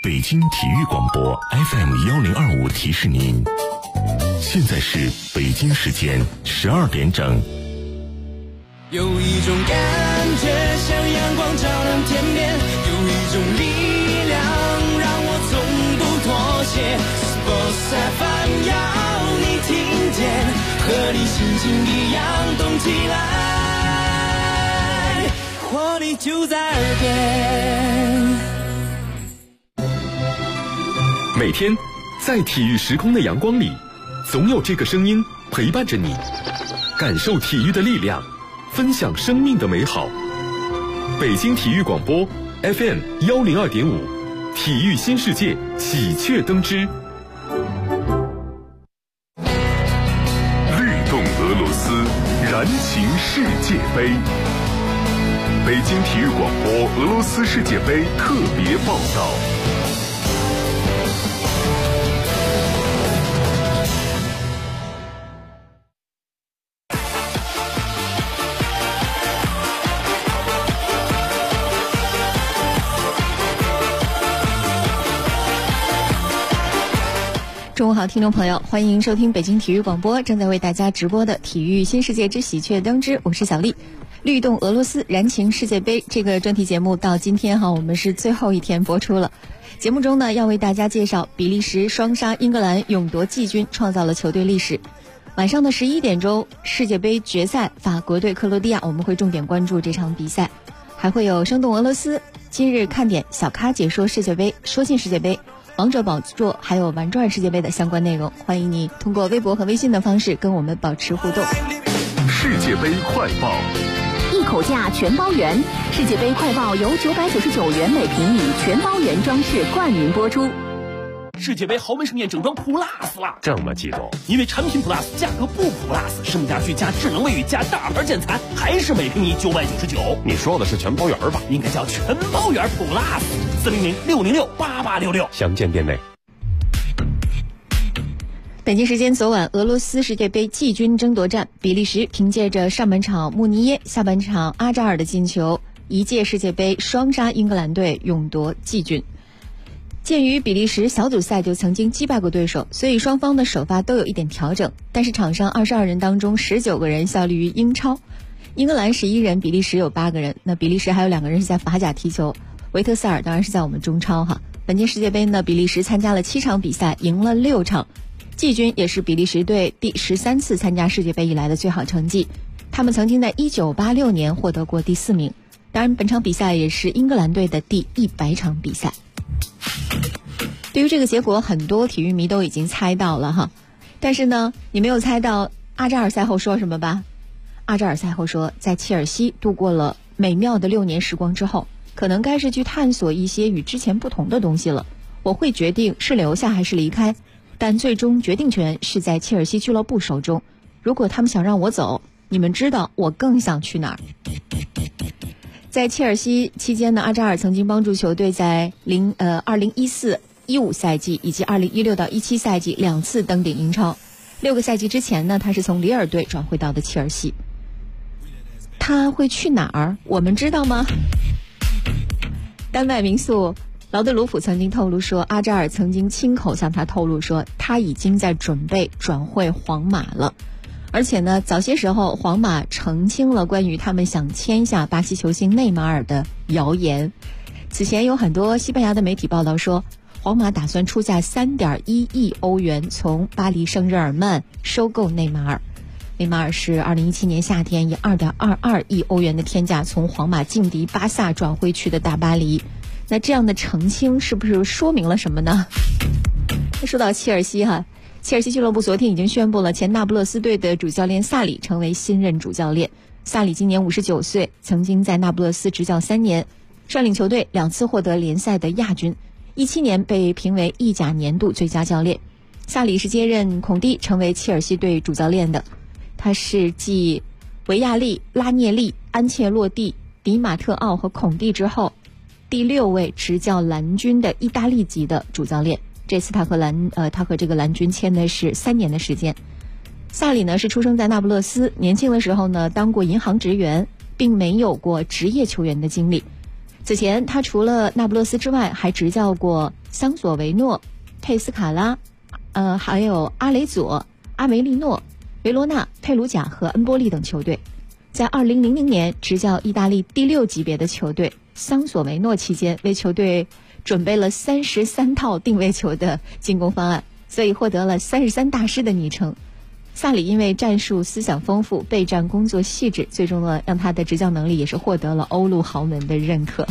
北京体育广播 FM1025提示您，现在是北京时间12点整。 有一种感觉像阳光照亮天边，有一种力量让我从不妥协。Sports FM 要你听见，和你心情一样动起来，活力就在耳边。 每天在体育时空的阳光里，总有这个声音陪伴着你，感受体育的力量，分享生命的美好。北京体育广播 FM102.5，体育新世界喜鹊登之。律动俄罗斯，燃情世界杯。北京体育广播俄罗斯世界杯特别报道。 中午好，听众朋友，欢迎收听北京体育广播正在为大家直播的体育新世界之喜鹊登之，我是小丽。律动俄罗斯，燃情世界杯这个专题节目到今天我们是最后一天播出了。节目中呢，要为大家介绍比利时双杀英格兰勇夺季军，创造了球队历史。晚上的11点钟，世界杯决赛法国对克罗地亚，我们会重点关注这场比赛，还会有生动俄罗斯、今日看点、小咖解说世界杯、说进世界杯、王者宝座，还有玩转世界杯的相关内容。欢迎你通过微博和微信的方式跟我们保持互动。 世界杯快报， 一口价全包圆。世界杯快报由999元每平米全包圆装饰冠名播出。 世界杯豪门盛宴整装 Plus 了， 这么激动？ 因为产品 Plus 价格不 Plus， 升家具加智能卫浴加大牌建材，还是每平米999。 你说的是全包圆吧？ 应该叫全包圆 Plus。400-606-8866， 详见店内。 北京时间昨晚，俄罗斯世界杯季军争夺战，比利时凭借着上半场穆尼耶、下半场阿扎尔的进球，一届世界杯双杀英格兰队，勇夺季军。鉴于比利时小组赛就曾经击败过对手，所以双方的首发都有一点调整，但是场上22人当中19个人效力于英超，英格兰11人，比利时有8个人。那比利时还有2个人是在法甲踢球，维特塞尔当然是在我们中超本届世界杯呢，比利时参加了7场比赛，赢了6场，季军也是比利时队第13次参加世界杯以来的最好成绩。他们曾经在1986年获得过第4名。当然，本场比赛也是英格兰队的第100场比赛。对于这个结果，很多体育迷都已经猜到了但是呢，你没有猜到阿扎尔赛后说什么吧？阿扎尔赛后说，在切尔西度过了美妙的6年时光之后，可能该是去探索一些与之前不同的东西了。我会决定是留下还是离开，但最终决定权是在切尔西俱乐部手中。如果他们想让我走，你们知道我更想去哪儿。在切尔西期间呢，阿扎尔曾经帮助球队在2014-15赛季以及2016到17赛季2次登顶英超。6个赛季之前呢，他是从里尔队转会到的切尔西。他会去哪儿？我们知道吗？丹麦名宿劳德鲁普曾经透露说，阿扎尔曾经亲口向他透露说，他已经在准备转会皇马了。而且呢，早些时候皇马澄清了关于他们想签下巴西球星内马尔的谣言。此前有很多西班牙的媒体报道说，皇马打算出价3.1亿欧元从巴黎圣日耳曼收购内马尔。内马尔是2017年夏天以2.22亿欧元的天价从皇马劲敌巴萨转会去的大巴黎。那这样的澄清是不是说明了什么呢？说到切尔西切尔西俱乐部昨天已经宣布了前那不勒斯队的主教练萨里成为新任主教练。萨里今年59岁，曾经在那不勒斯执教3年，率领球队2次获得联赛的亚军，17年被评为意甲年度最佳教练。萨里是接任孔蒂成为切尔西队主教练的，他是继维亚利、拉涅利、安切洛蒂、迪马特奥和孔蒂之后第6位执教蓝军的意大利籍的主教练。这次他和这个蓝军签的是3年的时间。萨里呢是出生在那不勒斯，年轻的时候呢当过银行职员，并没有过职业球员的经历。此前他除了那不勒斯之外，还执教过桑索维诺、佩斯卡拉，还有阿雷佐、阿梅利诺、维罗纳、佩鲁贾和恩波利等球队。在2000年执教意大利第6级别的球队桑索维诺期间，为球队准备了33套定位球的进攻方案，所以获得了33大师的昵称。萨里因为战术思想丰富，备战工作细致，最终呢让他的执教能力也是获得了欧陆豪门的认可。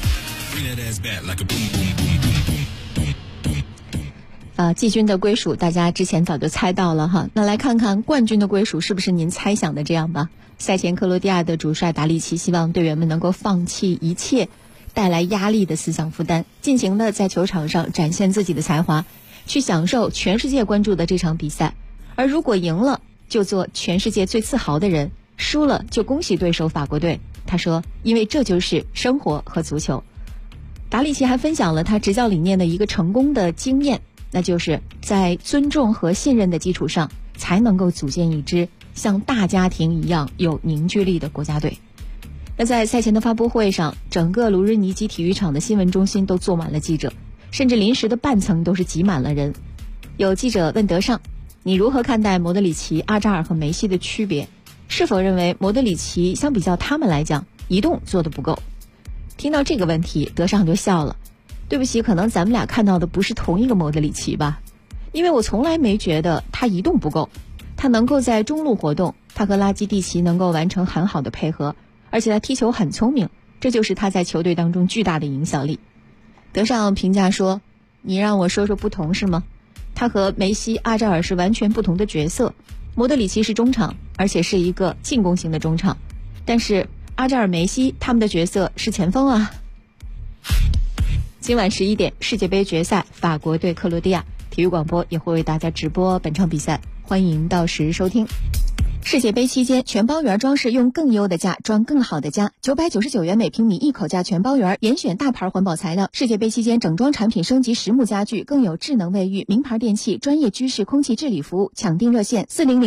季军的归属大家之前早就猜到了哈，那来看看冠军的归属是不是您猜想的这样吧。赛前克罗地亚的主帅达利奇希望队员们能够放弃一切带来压力的思想负担，尽情的在球场上展现自己的才华，去享受全世界关注的这场比赛。而如果赢了，就做全世界最自豪的人，输了就恭喜对手法国队。他说，因为这就是生活和足球。达利奇还分享了他执教理念的一个成功的经验，那就是在尊重和信任的基础上，才能够组建一支像大家庭一样有凝聚力的国家队。那在赛前的发布会上，整个卢日尼基体育场的新闻中心都坐满了记者，甚至临时的半层都是挤满了人。有记者问德尚，你如何看待莫德里奇、阿扎尔和梅西的区别？是否认为莫德里奇相比较他们来讲，移动做得不够？听到这个问题，德尚就笑了。对不起，可能咱们俩看到的不是同一个莫德里奇吧？因为我从来没觉得他移动不够，他能够在中路活动，他和拉基蒂奇能够完成很好的配合，而且他踢球很聪明，这就是他在球队当中巨大的影响力。德尚评价说，你让我说说不同是吗？他和梅西、阿扎尔是完全不同的角色，莫德里奇是中场，而且是一个进攻型的中场，但是阿扎尔、梅西他们的角色是前锋啊。今晚11点，世界杯决赛，法国对克罗地亚，体育广播也会为大家直播本场比赛，欢迎到时收听。世界杯期间，全包圆装饰用更优的价装更好的家，999元每平米一口价全包圆，严选大牌环保材料。世界杯期间，整装产品升级实木家具，更有智能卫浴、名牌电器、专业居室空气治理服务。抢订热线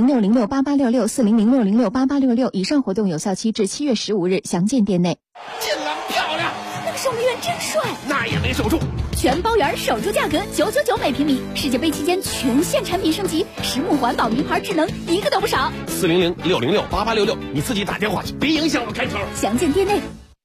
4006068866，4006068866。以上活动有效期至7月15日，详见店内。 进了漂亮， 那个守门员真帅， 那也没守住。 全包圆守住价格999每平米。世界杯期间全线产品升级，实木环保、名牌智能，一个都不少。 400-606-8866，你自己打电话去，别影响我开头。 详见店内。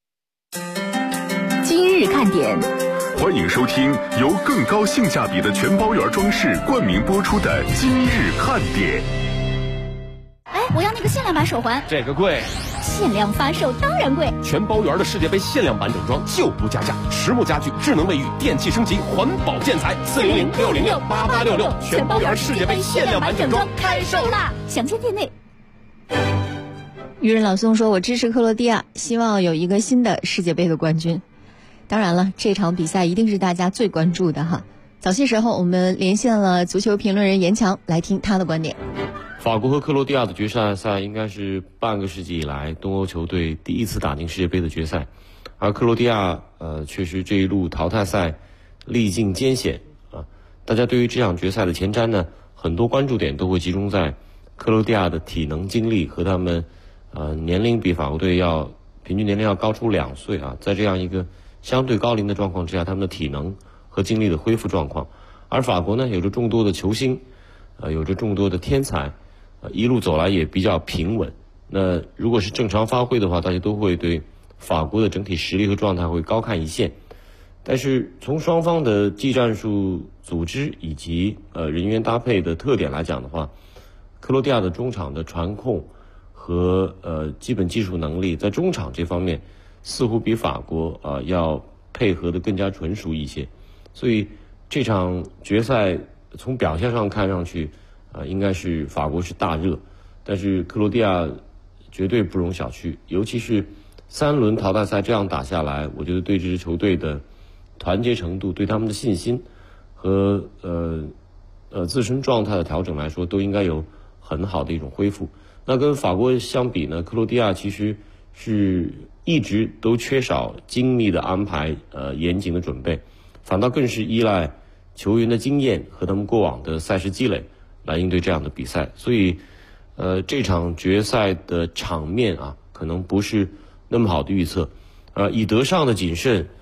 今日看点， 欢迎收听由更高性价比的全包圆装饰冠名播出的今日看点。 哎，我要那个限量版手环。 这个贵。 限量发售当然贵， 全包圆的世界杯限量版整装就不加价，实木家具、智能卫浴、电器升级、环保建材。400-606-8866，全包圆世界杯限量版整装开售啦！ 详见店内。 愚人老宋说，我支持克罗地亚，希望有一个新的世界杯的冠军。当然了，这场比赛一定是大家最关注的哈。早些时候我们连线了足球评论人严强，来听他的观点。 法国和克罗地亚的决赛应该是半个世纪以来东欧球队第一次打进世界杯的决赛，而克罗地亚确实这一路淘汰赛历尽艰险啊。大家对于这场决赛的前瞻呢，很多关注点都会集中在克罗地亚的体能精力和他们年龄比法国队平均年龄要高出2岁啊，在这样一个相对高龄的状况之下，他们的体能和精力的恢复状况。而法国呢，有着众多的球星，有着众多的天才。一路走来也比较平稳。那如果是正常发挥的话，大家都会对法国的整体实力和状态会高看一线。但是从双方的技战术组织以及人员搭配的特点来讲的话，克罗地亚的中场的传控和基本技术能力在中场这方面似乎比法国要配合的更加纯熟一些。所以这场决赛从表现上看上去应该是法国是大热，但是克罗地亚绝对不容小觑，尤其是3轮淘汰赛这样打下来，我觉得对这支球队的团结程度、对他们的信心和自身状态的调整来说，都应该有很好的一种恢复。那跟法国相比呢，克罗地亚其实是一直都缺少精密的安排、严谨的准备，反倒更是依赖球员的经验和他们过往的赛事积累来应对这样的比赛。所以这场决赛的场面可能不是那么好的预测。以德尚的谨慎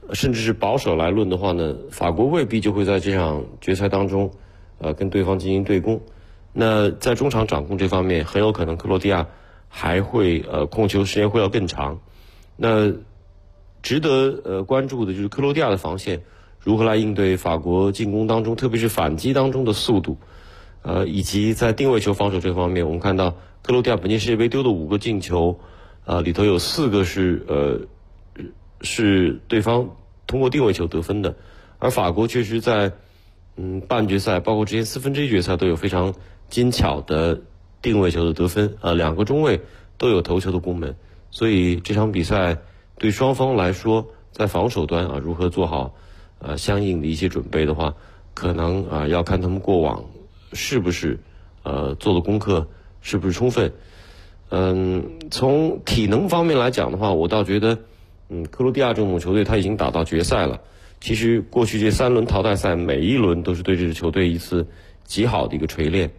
甚至是保守来论的话呢，法国未必就会在这场决赛当中跟对方进行对攻。那在中场掌控这方面，很有可能克罗地亚还会控球时间会要更长。那值得关注的就是克罗地亚的防线如何来应对法国进攻当中，特别是反击当中的速度，以及在定位球防守这方面，我们看到克罗地亚本届世界杯丢的5个进球，里头有4个是对方通过定位球得分的，而法国确实在半决赛包括之前1/4决赛都有非常精巧的定位球的得分，2个中卫都有头球的攻门，所以这场比赛对双方来说，在防守端如何做好相应的一些准备的话，可能要看他们过往是不是做的功课是不是充分。从体能方面来讲的话，我倒觉得克罗地亚这种球队他已经打到决赛了。其实过去这3轮淘汰赛每一轮都是对这支球队一次极好的一个锤炼，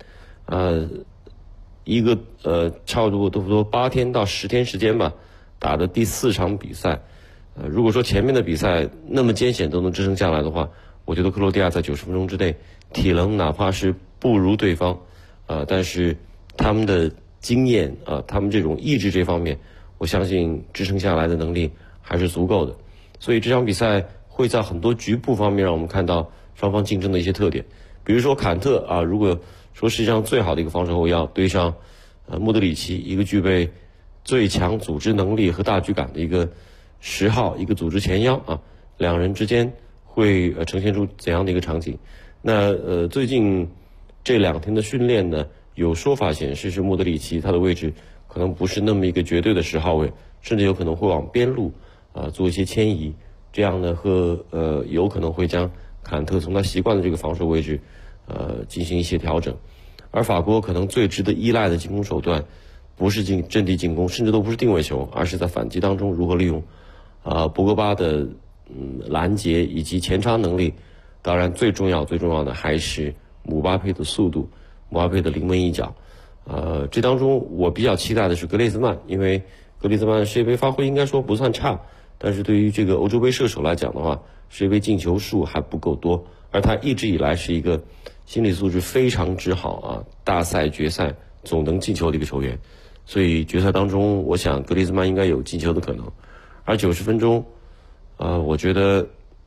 一个差不多8天到10天时间吧，打的第4场比赛。如果说前面的比赛那么艰险都能支撑下来的话，我觉得克罗地亚在90分钟之内体能哪怕是不如对方，但是他们的经验他们这种意志这方面，我相信支撑下来的能力还是足够的。所以这场比赛会在很多局部方面让我们看到双方竞争的一些特点。比如说坎特如果说世界上最好的一个防守后腰对上莫德里奇，一个具备最强组织能力和大局感的一个10号，一个组织前腰两人之间会呈现出怎样的一个场景。那最近这2天的训练呢，有说法显示是莫德里奇他的位置可能不是那么一个绝对的10号位，甚至有可能会往边路做一些迁移，这样呢有可能会将坎特从他习惯的这个防守位置进行一些调整。而法国可能最值得依赖的进攻手段不是阵地进攻，甚至都不是定位球，而是在反击当中如何利用博格巴的拦截以及前插能力。当然最重要的还是姆巴佩的速度，姆巴佩的临门一脚。这当中我比较期待的是格列兹曼，因为格列兹曼世界杯发挥应该说不算差，但是对于这个欧洲杯射手来讲的话，世界杯进球数还不够多，而他一直以来是一个心理素质非常之好大赛决赛总能进球的一个球员。所以决赛当中我想格列兹曼应该有进球的可能。而90分钟我觉得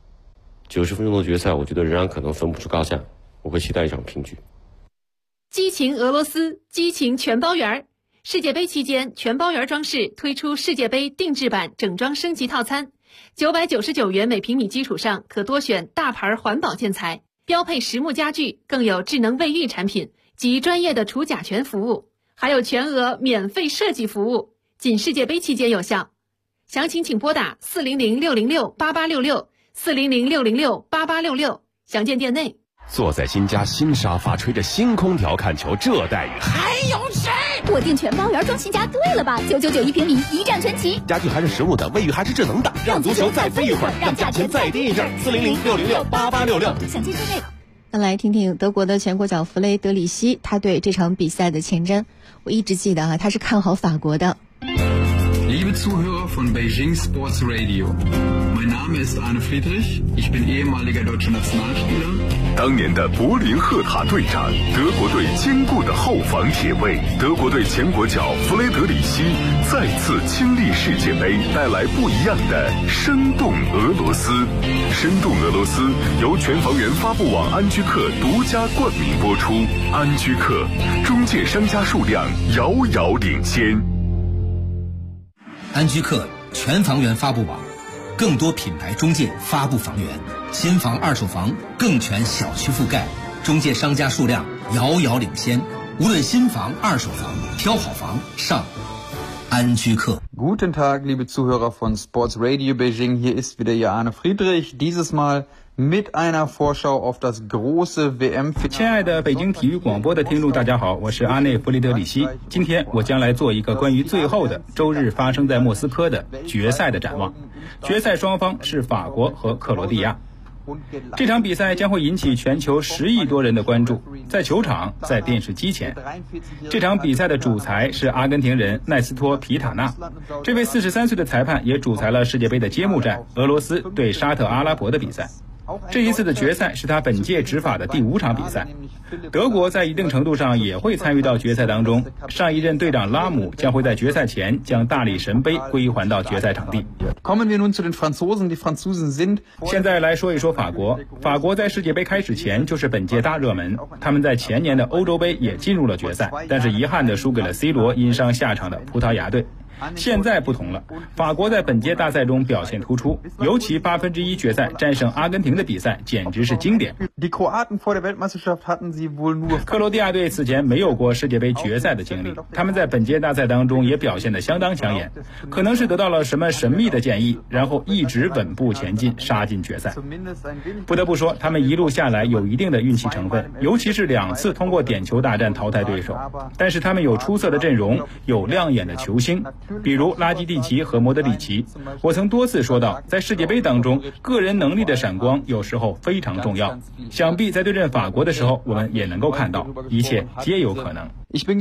90分钟的决赛，我觉得仍然可能分不出高下，我会期待一场平局。 激情俄罗斯，激情全包圆。世界杯期间，全包圆装饰推出世界杯定制版整装升级套餐，999元每平米基础上可多选大牌环保建材，标配实木家具，更有智能卫浴产品及专业的除甲醛服务，还有全额免费设计服务，仅世界杯期间有效。详情请拨打400-606-8866，400-606-8866，详见店内。 坐在新家新沙发，吹着星空调看球，这待遇还有谁？ 我订全包圆装新家对了吧？999平米，一站全齐， 家具还是实木的，卫浴还是智能的，让足球再飞一会儿，让价钱再低一阵，400-606-8866， 详见店内。 那来听听德国的前国脚弗雷德里希他对这场比赛的前瞻。我一直记得他是看好法国的。 Liebe Zuhörer von Beijing Sports Radio, mein Name ist Arne Friedrich, ich bin ehemaliger deutscher Nationalspieler. 当年的柏林赫塔队长，德国队坚固的后防铁卫，德国队前国脚弗雷德里希再次亲历世界杯，带来不一样的生动俄罗斯。生动俄罗斯由全房源发布网安居客独家冠名播出。安居客中介商家数量遥遥领先。 安居客全房源发布网，更多品牌中介发布房源，新房二手房更全小区覆盖，中介商家数量遥遥领先。无论新房二手房，挑好房上安居客。 Guten Tag, liebe Zuhörer von Sports Radio Beijing. Hier ist wieder Ihr Arne Friedrich. Dieses Mal mit einer Vorschau auf das große WM-Finale. 亲爱的北京体育广播的听众，大家好，我是阿内弗雷德里希。今天我将来做一个关于最后的周日发生在莫斯科的决赛的展望。决赛双方是法国和克罗地亚。 这场比赛将会引起全球10亿多人的关注，在球场，在电视机前。这场比赛的主裁是阿根廷人奈斯托·皮塔纳，这位43岁的裁判也主裁了世界杯的揭幕战俄罗斯对沙特阿拉伯的比赛。这一次的决赛是他本届执法的第5场比赛。德国在一定程度上也会参与到决赛当中，上一任队长拉姆将会在决赛前将大力神杯归还到决赛场地。现在来说一说法国。法国在世界杯开始前就是本届大热门，他们在前年的欧洲杯也进入了决赛，但是遗憾地输给了 C 罗因伤下场的葡萄牙队。现在不同了，法国在本届大赛中表现突出，尤其1/8决赛战胜阿根廷的比赛简直是经典。克罗地亚队此前没有过世界杯决赛的经历，他们在本届大赛当中也表现得相当抢眼，可能是得到了什么神秘的建议，然后一直稳步前进，杀进决赛。不得不说，他们一路下来有一定的运气成分，尤其是2次通过点球大战淘汰对手，但是他们有出色的阵容，有亮眼的球星，比如拉基蒂奇和莫德里奇。我曾多次说到，在世界杯当中，个人能力的闪光有时候非常重要，想必在对阵法国的时候我们也能够看到，一切皆有可能。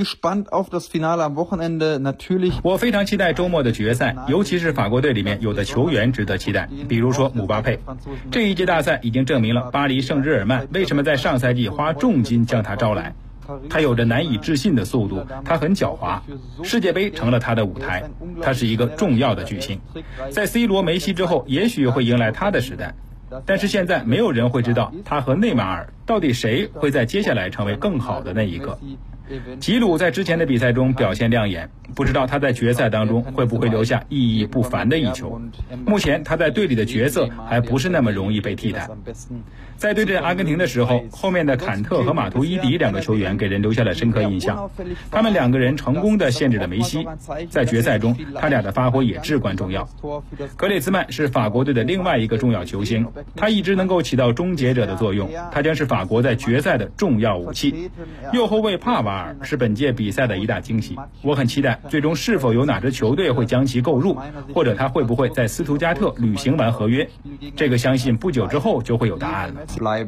我非常期待周末的决赛，尤其是法国队里面有的球员值得期待，比如说姆巴佩。这一届大赛已经证明了巴黎圣日耳曼为什么在上赛季花重金将他招来。他有着难以置信的速度，他很狡猾，世界杯成了他的舞台，他是一个重要的巨星。在 C 罗、梅西之后，也许会迎来他的时代，但是现在没有人会知道他和内马尔到底谁会在接下来成为更好的那一个。吉鲁在之前的比赛中表现亮眼，不知道他在决赛当中会不会留下意义不凡的一球。目前他在队里的角色还不是那么容易被替代。在对阵阿根廷的时候，后面的坎特和马图伊迪2个球员给人留下了深刻印象，他们2个人成功地限制了梅西。在决赛中，他俩的发挥也至关重要。格列兹曼是法国队的另外一个重要球星，他一直能够起到终结者的作用，他将是法国在决赛的重要武器。右后卫帕瓦尔是本届比赛的一大惊喜，我很期待最终是否有哪支球队会将其购入，或者他会不会在斯图加特履行完合约，这个相信不久之后就会有答案了。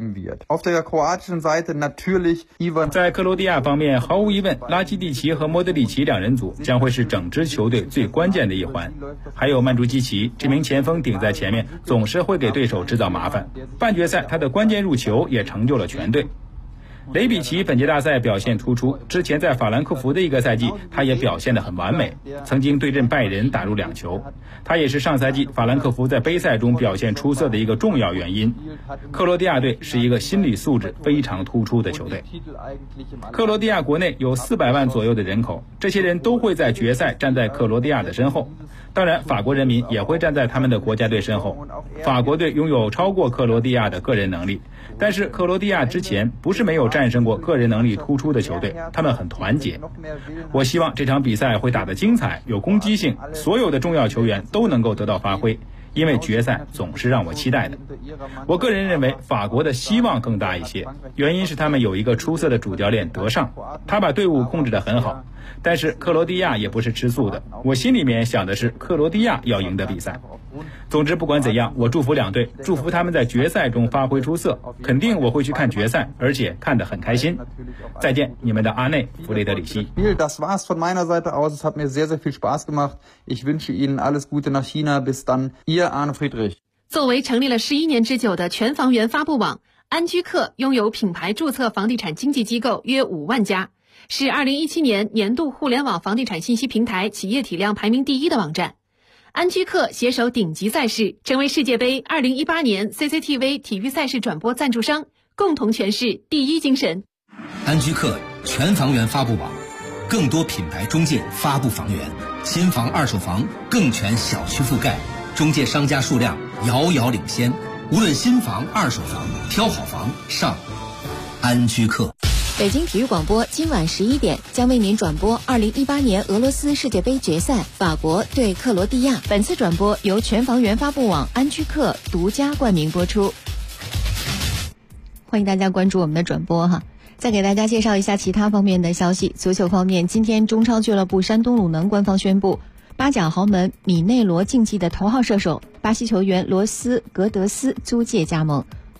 在克罗地亚方面，毫无疑问，拉基蒂奇和莫德里奇2人组将会是整支球队最关键的一环，还有曼朱基奇，这名前锋顶在前面，总是会给对手制造麻烦。半决赛他的关键入球也成就了全队。雷比奇本届大赛表现突出，之前在法兰克福的一个赛季他也表现得很完美，曾经对阵拜仁打入2球，他也是上赛季法兰克福在杯赛中表现出色的一个重要原因。克罗地亚队是一个心理素质非常突出的球队。克罗地亚国内有400万左右的人口，这些人都会在决赛站在克罗地亚的身后，当然法国人民也会站在他们的国家队身后。法国队拥有超过克罗地亚的个人能力，但是克罗地亚之前不是没有战胜过个人能力突出的球队，他们很团结。我希望这场比赛会打得精彩，有攻击性，所有的重要球员都能够得到发挥，因为决赛总是让我期待的。我个人认为法国的希望更大一些，原因是他们有一个出色的主教练德尚，他把队伍控制得很好。但是克罗地亚也不是吃素的，我心里面想的是克罗地亚要赢得比赛。总之不管怎样，我祝福2队，祝福他们在决赛中发挥出色，肯定我会去看决赛，而且看得很开心。再见，你们的阿内弗雷德里希。 Das war's von meiner Seite aus. Es hat mir sehr, sehr viel Spaß gemacht. Ich wünsche Ihnen alles Gute nach China. Bis dann. Ihr Arne Friedrich. 作为成立了11年之久的全房源发布网，安居客拥有品牌注册房地产经纪机构约5万家，是2017年年度互联网房地产信息平台企业体量排名第1的网站。安居客携手顶级赛事，成为世界杯2018年 CCTV 体育赛事转播赞助商，共同诠释第一精神。 安居客全房源发布网，更多品牌中介发布房源，新房二手房更全小区覆盖，中介商家数量遥遥领先，无论新房二手房，挑好房上安居客。 北京体育广播今晚11点将为您转播2018年俄罗斯世界杯决赛，法国对克罗地亚。本次转播由全房源发布网安居客独家冠名播出。欢迎大家关注我们的转播哈。再给大家介绍一下其他方面的消息。足球方面，今天中超俱乐部山东鲁能官方宣布，巴甲豪门米内罗竞技的头号射手巴西球员罗斯格德斯租借加盟。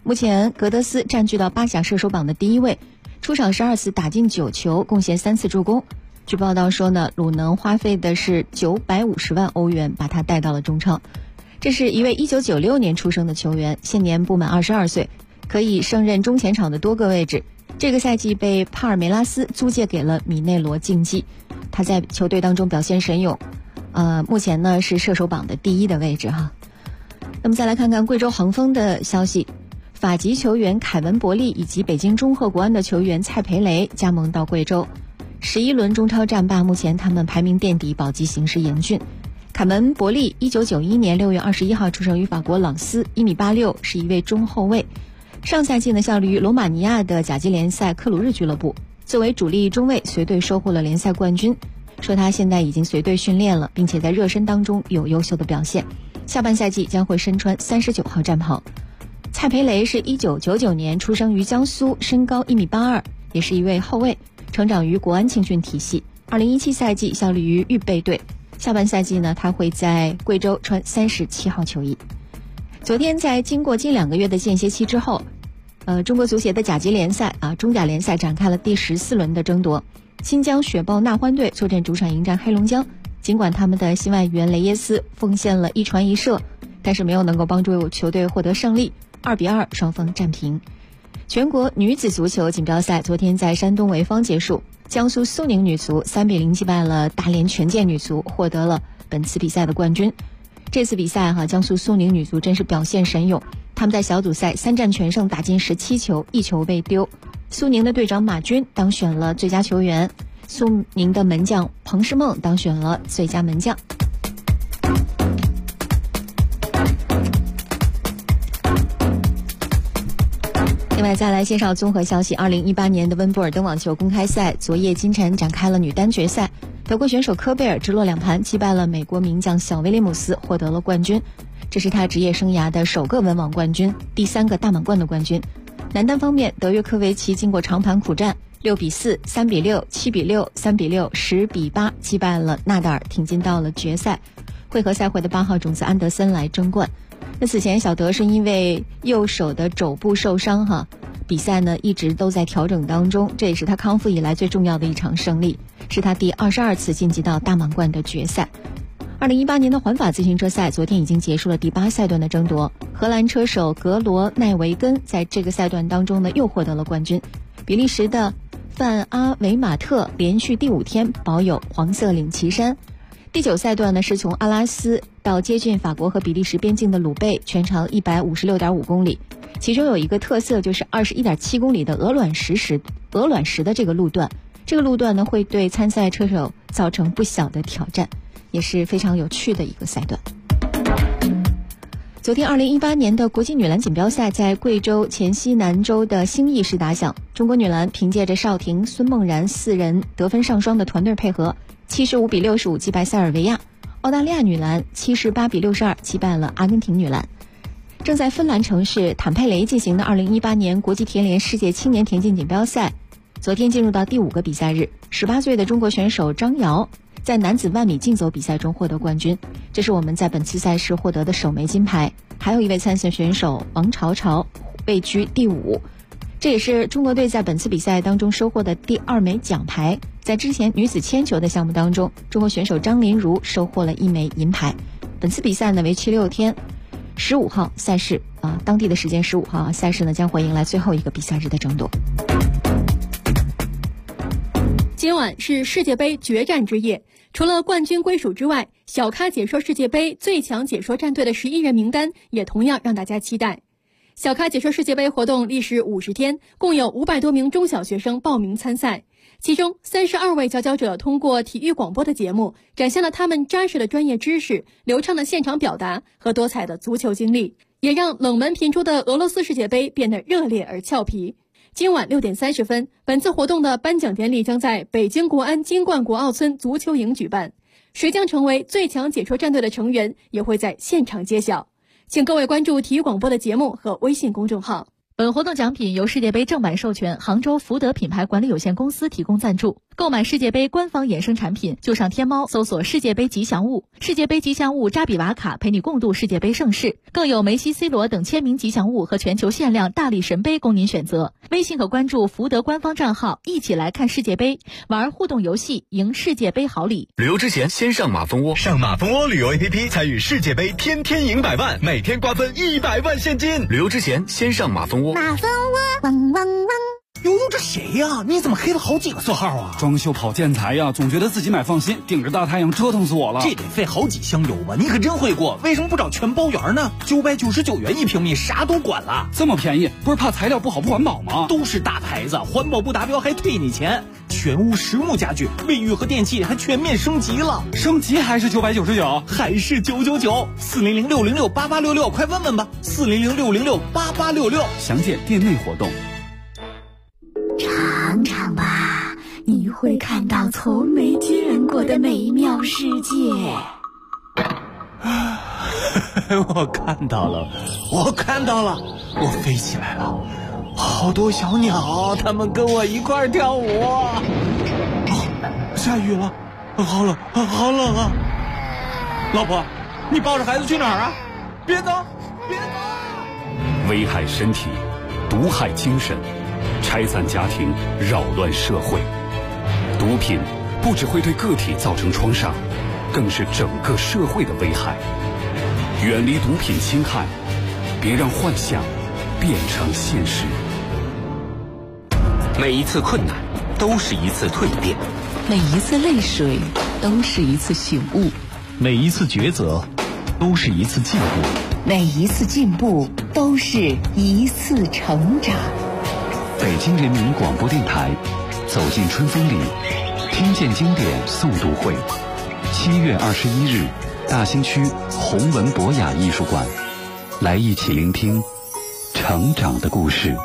目前格德斯占据到巴甲射手榜的第1位，出场12次打进9球，贡献3次助攻。据报道说呢，鲁能花费的是950万欧元把他带到了中超。这是一位1996年出生的球员，现年不满22岁，可以胜任中前场的多个位置。这个赛季被帕尔梅拉斯租借给了米内罗竞技，他在球队当中表现神勇，目前呢是射手榜的第1的位置哈。那么再来看看贵州恒丰的消息，法籍球员凯文伯利以及北京中赫国安的球员蔡培雷加盟到贵州。11轮中超战罢，目前他们排名垫底，保级形势严峻。凯文伯利1991年6月21号出生于法国朗斯，1.86米，是一位中后卫。上赛季呢效力于罗马尼亚的甲级联赛克鲁日俱乐部，作为主力中卫随队收获了联赛冠军。说他现在已经随队训练了，并且在热身当中有优秀的表现，下半赛季将会身穿39号战袍。蔡培雷是1999年出生于江苏，身高1.82米，也是一位后卫，成长于国安青训体系。2017赛季效力于预备队，下半赛季呢他会在贵州穿37号球衣。昨天在经过近2个月的间歇期之后，中国足协的甲级联赛中甲联赛展开了第14轮的争夺。新疆雪豹纳欢队坐镇主场迎战黑龙江，尽管他们的新外援雷耶斯奉献了1传1射，但是没有能够帮助球队获得胜利，2-2双方战平。全国女子足球锦标赛昨天在山东潍坊结束，江苏苏宁女足3-0击败了大连权健女足，获得了本次比赛的冠军。这次比赛江苏苏宁女足真是表现神勇，他们在小组赛3战全胜，打进17球，1球未丢。苏宁的队长马军当选了最佳球员，苏宁的门将彭诗梦当选了最佳门将。另外再来介绍综合消息，2018年的温布尔登网球公开赛昨夜今晨展开了女单决赛，德国选手科贝尔直落2盘击败了美国名将小威廉姆斯，获得了冠军。这是他职业生涯的首个温网冠军，第3个大满贯的冠军。男单方面，德约科维奇经过长盘苦战，6-4、3-6、7-6、3-6、10-8击败了纳达尔，挺进到了决赛。会合赛会的8号种子安德森来争冠。那此前小德是因为右手的肘部受伤比赛呢一直都在调整当中，这也是他康复以来最重要的一场胜利，是他第22次晋级到大满贯的决赛。2018年的环法自行车赛昨天已经结束了第8赛段的争夺，荷兰车手格罗奈维根在这个赛段当中呢又获得了冠军。比利时的范阿维马特连续第5天保有黄色领旗衫。第9赛段呢是从阿拉斯到接近法国和比利时边境的鲁贝，全长156.5公里，其中有一个特色就是 21.7 公里的鹅卵石的这个路段，这个路段呢会对参赛车手造成不小的挑战，也是非常有趣的一个赛段。昨天2018年的国际女篮锦标赛在贵州黔西南州的兴义市打响，中国女篮凭借着邵婷、孙梦然4人得分上双的团队配合，75-65击败塞尔维亚。澳大利亚女篮78-62击败了阿根廷女篮。正在芬兰城市坦佩雷进行的2018年国际田联世界青年田径锦标赛，昨天进入到第5个比赛日，18岁的中国选手张瑶在男子10000米竞走比赛中获得冠军，这是我们在本次赛事获得的首枚金牌。还有一位参赛选手王潮潮位居第5，这也是中国队在本次比赛当中收获的第2枚奖牌。在之前女子铅球的项目当中，中国选手张琳如收获了1枚银牌。本次比赛呢为期6天，15号赛事当地的时间15号赛事呢将会迎来最后一个比赛日的争夺。 今晚是世界杯决战之夜，除了冠军归属之外，小咖解说世界杯最强解说战队的11人名单也同样让大家期待。小咖解说世界杯活动历时50天，共有500多名中小学生报名参赛，其中32位佼佼者通过体育广播的节目，展现了他们扎实的专业知识、流畅的现场表达和多彩的足球经历，也让冷门频出的俄罗斯世界杯变得热烈而俏皮。今晚6点30分，本次活动的颁奖典礼将在北京国安金冠国奥村足球营举办，谁将成为最强解说战队的成员也会在现场揭晓。请各位关注体育广播的节目和微信公众号。 本活动奖品由世界杯正版授权杭州福德品牌管理有限公司提供赞助。 购买世界杯官方衍生产品，就上天猫搜索世界杯吉祥物，世界杯吉祥物扎比瓦卡陪你共度世界杯盛世，更有梅西、C 罗等签名吉祥物和全球限量大力神杯供您选择。微信可关注福德官方账号，一起来看世界杯，玩互动游戏，赢世界杯好礼。 旅游之前先上马蜂窝，上马蜂窝旅游 APP 参与世界杯，天天赢100万，每天瓜分100万现金。旅游之前先上马蜂窝。 马蜂窝，汪汪汪。 悠悠，这谁呀？你怎么黑了好几个色号啊？ 装修跑建材呀，总觉得自己买放心，顶着大太阳折腾死我了。 这得费好几箱油吧？你可真会过，为什么不找全包圆呢？999元1平米，啥都管了。 这么便宜，不是怕材料不好不环保吗？ 都是大牌子，环保不达标还退你钱。全屋实木家具，卫浴和电器还全面升级了。 升级还是999？ 还是999？400-606-8866，快问问吧。400-606-8866， 详见店内活动。 尝尝吧，你会看到从没见过的美妙世界。 我看到了，我飞起来了，好多小鸟，它们跟我一块儿跳舞。下雨了，好冷啊！老婆，你抱着孩子去哪儿啊？别走！ 危害身体，毒害精神，拆散家庭，扰乱社会。毒品不只会对个体造成创伤，更是整个社会的危害。远离毒品侵害，别让幻想变成现实。 每一次困难都是一次蜕变， 每一次泪水都是一次醒悟， 每一次抉择都是一次进步， 每一次进步都是一次成长。 北京人民广播电台，走进春风里，听见经典诵读会，7月21日，大兴区弘文博雅艺术馆，来一起聆听成长的故事。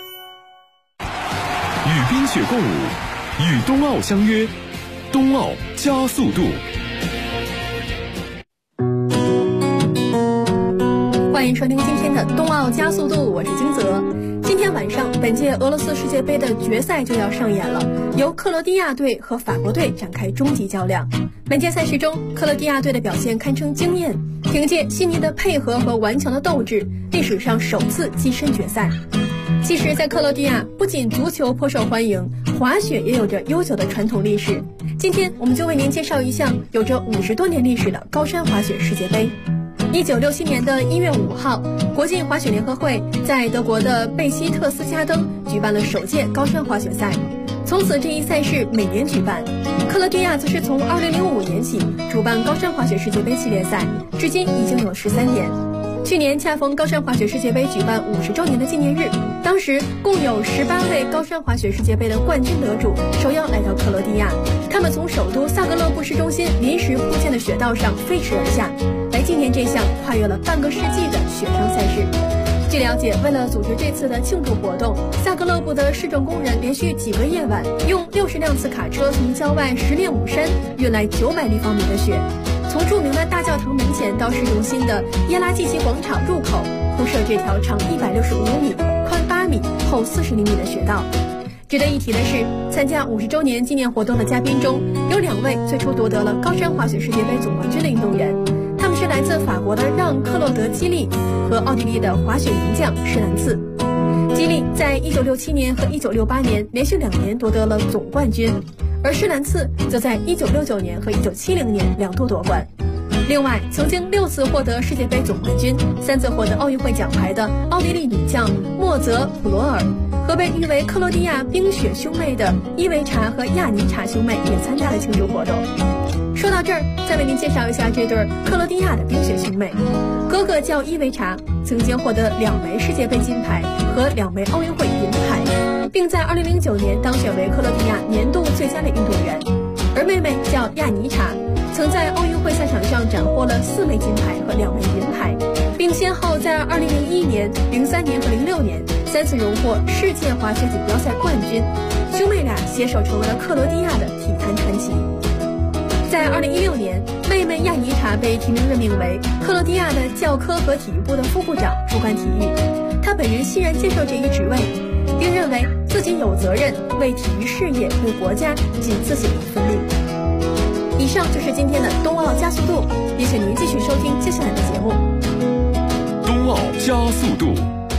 与冰雪共舞，与冬奥相约，冬奥加速度。 欢迎收听今天的冬奥加速度，我是金泽。今天晚上，本届俄罗斯世界杯的决赛就要上演了，由克罗地亚队和法国队展开终极较量。本届赛事中，克罗地亚队的表现堪称惊艳，凭借细腻的配合和顽强的斗志，历史上首次跻身决赛。其实，在克罗地亚，不仅足球颇受欢迎，滑雪也有着悠久的传统历史。今天，我们就为您介绍一项有着50多年历史的高山滑雪世界杯。1967年的1月5号，国际滑雪联合会在德国的贝希特斯加登举办了首届高山滑雪赛，从此这一赛事每年举办。克罗地亚则是从2005年起主办高山滑雪世界杯系列赛，至今已经有13年。去年恰逢高山滑雪世界杯举办50周年的纪念日，当时共有18位高山滑雪世界杯的冠军得主受邀来到克罗地亚，他们从首都萨格勒布市中心临时铺建的雪道上飞驰而下，来纪念这项跨越了半个世纪的雪上赛事。据了解，为了组织这次的庆祝活动，萨格勒布的市政工人连续几个夜晚用60辆次卡车从郊外10练武山运来900立方米的雪，从著名的大教堂门前到市中心的耶拉季奇广场入口铺设这条长165米、宽8米、厚40厘米的雪道。值得一提的是，参加50周年纪念活动的嘉宾中，有2位最初夺得了高山滑雪世界杯总冠军的运动员，他们是来自法国的让·克洛德·基利和奥地利的滑雪名将施兰茨。基利在1967年和1968年连续2年夺得了总冠军，而施兰茨则在1969年和1970年2度夺冠。另外，曾经6次获得世界杯总冠军、3次获得奥运会奖牌的奥地利女将莫泽·普罗尔和被誉为克罗地亚冰雪兄妹的伊维查和亚尼查兄妹也参加了庆祝活动。说到这儿，再为您介绍一下这对克罗地亚的冰雪兄妹。哥哥叫伊维查，曾经获得2枚世界杯金牌和2枚奥运会银牌，并在2009年当选为克罗地亚年度最佳的运动员。而妹妹叫亚尼查，曾在奥运会赛场上斩获了4枚金牌和2枚银牌，并先后在2001年、03年和06年3次荣获世界滑雪锦标赛冠军。兄妹俩携手成为了克罗地亚的体坛传奇。在2016年，妹妹亚尼查被提名任命为克罗地亚的教科和体育部的副部长，主管体育。她本人欣然接受这一职位，并认为自己有责任为体育事业、为国家尽自己的一份力。以上就是今天的冬奥加速度，也请您继续收听接下来的节目。 冬奥加速度，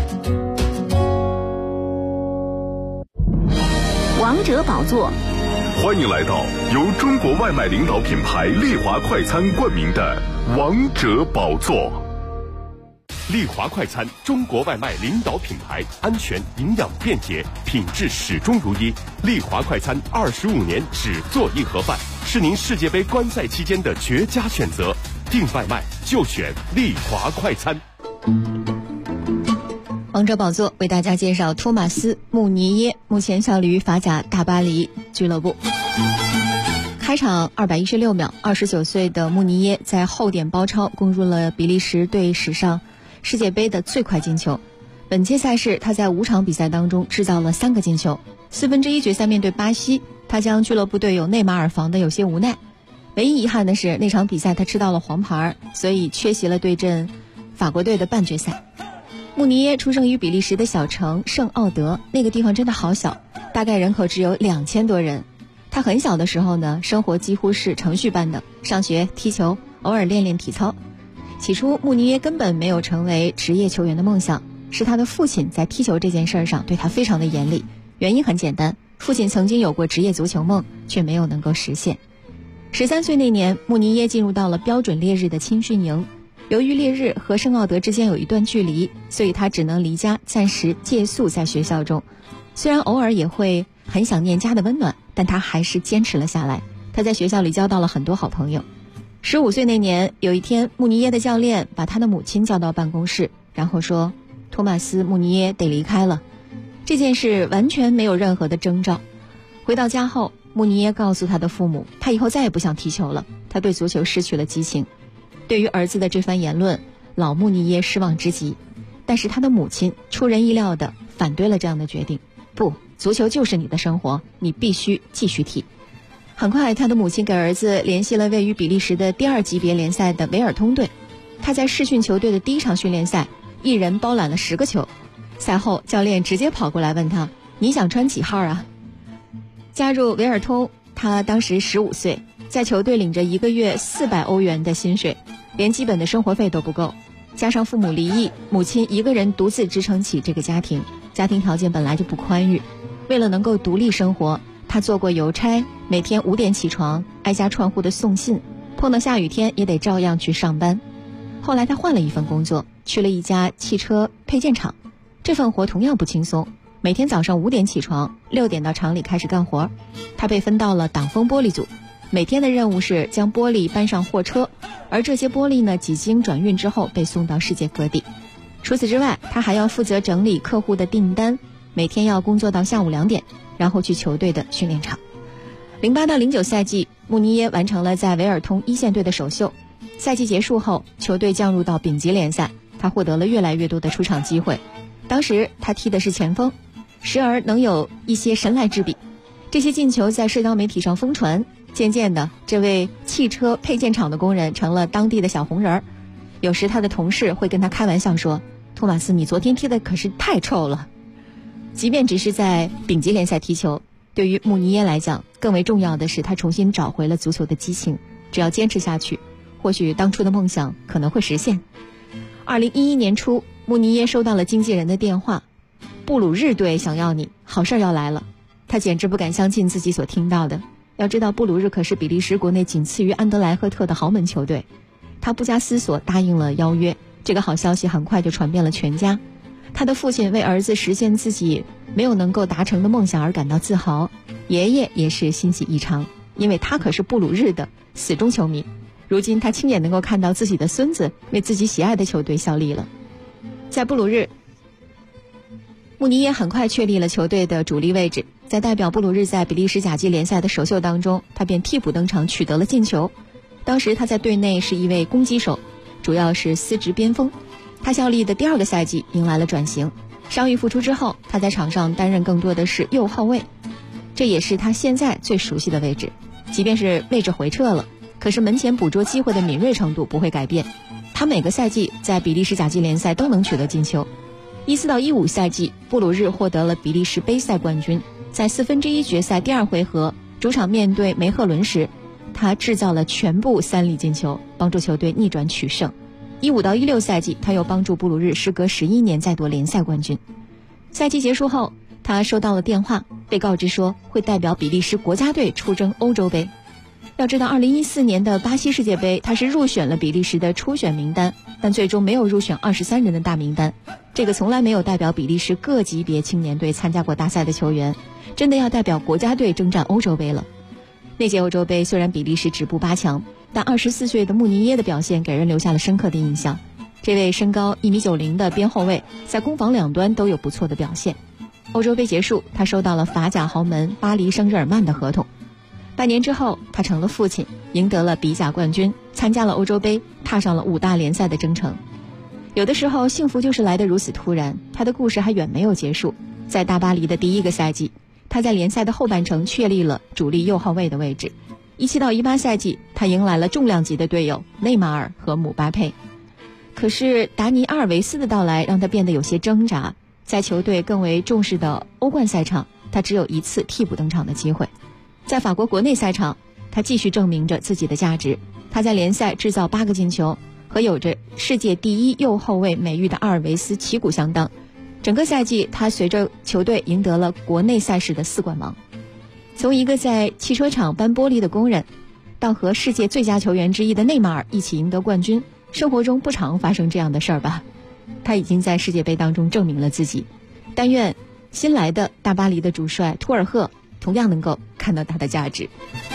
王者宝座。 欢迎来到由中国外卖领导品牌丽华快餐冠名的王者宝座。 丽华快餐，中国外卖领导品牌，安全、营养、便捷，品质始终如一。丽华快餐25年只做一盒饭，是您世界杯观赛期间的绝佳选择。订外卖就选丽华快餐。 王者宝座为大家介绍托马斯·穆尼耶，目前效力于法甲大巴黎俱乐部。开场216秒，29岁的穆尼耶在后点包抄攻入了比利时队史上世界杯的最快进球。本届赛事他在5场比赛当中制造了3个进球。1/4决赛面对巴西，他将俱乐部队友内马尔防得有些无奈。唯一遗憾的是那场比赛他吃到了黄牌，所以缺席了对阵法国队的半决赛。穆尼耶出生于比利时的小城圣奥德，那个地方真的好小，大概人口只有2000多人。他很小的时候呢，生活几乎是程序般的，上学、踢球，偶尔练练体操。起初穆尼耶根本没有成为职业球员的梦想，是他的父亲在踢球这件事上对他非常的严厉。原因很简单，父亲曾经有过职业足球梦，却没有能够实现。13岁那年，穆尼耶进入到了标准烈日的青训营。由于烈日和圣奥德之间有一段距离，所以他只能离家暂时借宿在学校中。虽然偶尔也会很想念家的温暖，但他还是坚持了下来。他在学校里交到了很多好朋友。15岁那年，有一天穆尼耶的教练把他的母亲叫到办公室，然后说托马斯·穆尼耶得离开了。这件事完全没有任何的征兆。回到家后，穆尼耶告诉他的父母，他以后再也不想踢球了，他对足球失去了激情。对于儿子的这番言论，老穆尼耶失望之极，但是他的母亲出人意料地反对了这样的决定。不，足球就是你的生活，你必须继续踢。很快他的母亲给儿子联系了位于比利时的第2级别联赛的维尔通队。他在试训球队的第1场训练赛，一人包揽了10个球。赛后教练直接跑过来问他，你想穿几号啊？加入维尔通，他当时15岁，在球队领着1个月400欧元的薪水，连基本的生活费都不够，加上父母离异，母亲一个人独自支撑起这个家庭，家庭条件本来就不宽裕。为了能够独立生活，他做过邮差，每天5点起床，挨家串户的送信，碰到下雨天也得照样去上班。后来他换了一份工作，去了一家汽车配件厂，这份活同样不轻松，每天早上5点起床，6点到厂里开始干活。他被分到了挡风玻璃组，每天的任务是将玻璃搬上货车，而这些玻璃呢，几经转运之后被送到世界各地。除此之外，他还要负责整理客户的订单，每天要工作到下午2点，然后去球队的训练场。08到09赛季，穆尼耶完成了在维尔通1线队的首秀。赛季结束后，球队降入到丙级联赛，他获得了越来越多的出场机会。当时他踢的是前锋，时而能有一些神来之笔。这些进球在社交媒体上疯传，渐渐的，这位汽车配件厂的工人成了当地的小红人儿。有时他的同事会跟他开玩笑说，托马斯，你昨天踢的可是太臭了。即便只是在丙级联赛踢球，对于穆尼耶来讲，更为重要的是他重新找回了足球的激情。只要坚持下去，或许当初的梦想可能会实现。2011年初，穆尼耶收到了经纪人的电话，布鲁日队想要你，好事要来了。他简直不敢相信自己所听到的。要知道布鲁日可是比利时国内仅次于安德莱赫特的豪门球队。他不加思索答应了邀约，这个好消息很快就传遍了全家。他的父亲为儿子实现自己没有能够达成的梦想而感到自豪，爷爷也是欣喜异常，因为他可是布鲁日的死忠球迷。如今他亲眼能够看到自己的孙子为自己喜爱的球队效力了。在布鲁日，穆尼耶很快确立了球队的主力位置。在代表布鲁日在比利时甲级联赛的首秀当中，他便替补登场，取得了进球。当时他在队内是一位攻击手，主要是司职边锋。他效力的第2个赛季迎来了转型，伤愈复出之后，他在场上担任更多的是右后卫，这也是他现在最熟悉的位置。即便是位置回撤了，可是门前捕捉机会的敏锐程度不会改变。他每个赛季在比利时甲级联赛都能取得进球。 14到15赛季，布鲁日获得了比利时杯赛冠军。在1/4决赛第2回合，主场面对梅赫伦时，他制造了全部3粒进球，帮助球队逆转取胜。15到16赛季，他又帮助布鲁日时隔11年再夺联赛冠军。赛季结束后，他收到了电话，被告知说会代表比利时国家队出征欧洲杯。要知道2014年的巴西世界杯，他是入选了比利时的初选名单，但最终没有入选23人的大名单。这个从来没有代表比利时各级别青年队参加过大赛的球员，真的要代表国家队征战欧洲杯了。那届欧洲杯虽然比利时止步8强，但24岁的穆尼耶的表现给人留下了深刻的印象。这位身高1.90米的边后卫，在攻防两端都有不错的表现。欧洲杯结束，他收到了法甲豪门巴黎圣日耳曼的合同。半年之后，他成了父亲，赢得了比甲冠军，参加了欧洲杯，踏上了5大联赛的征程。有的时候幸福就是来得如此突然，他的故事还远没有结束。在大巴黎的第1个赛季，他在联赛的后半程确立了主力右后卫的位置。17到18赛季，他迎来了重量级的队友内马尔和姆巴佩。可是达尼阿尔维斯的到来让他变得有些挣扎，在球队更为重视的欧冠赛场，他只有1次替补登场的机会。在法国国内赛场，他继续证明着自己的价值。他在联赛制造8个进球，和有着世界第1右后卫美誉的阿尔维斯旗鼓相当。整个赛季，他随着球队赢得了国内赛事的4冠王。从一个在汽车厂搬玻璃的工人，到和世界最佳球员之一的内马尔一起赢得冠军，生活中不常发生这样的事儿吧？他已经在世界杯当中证明了自己。但愿新来的大巴黎的主帅图尔赫同样能够看到他的价值。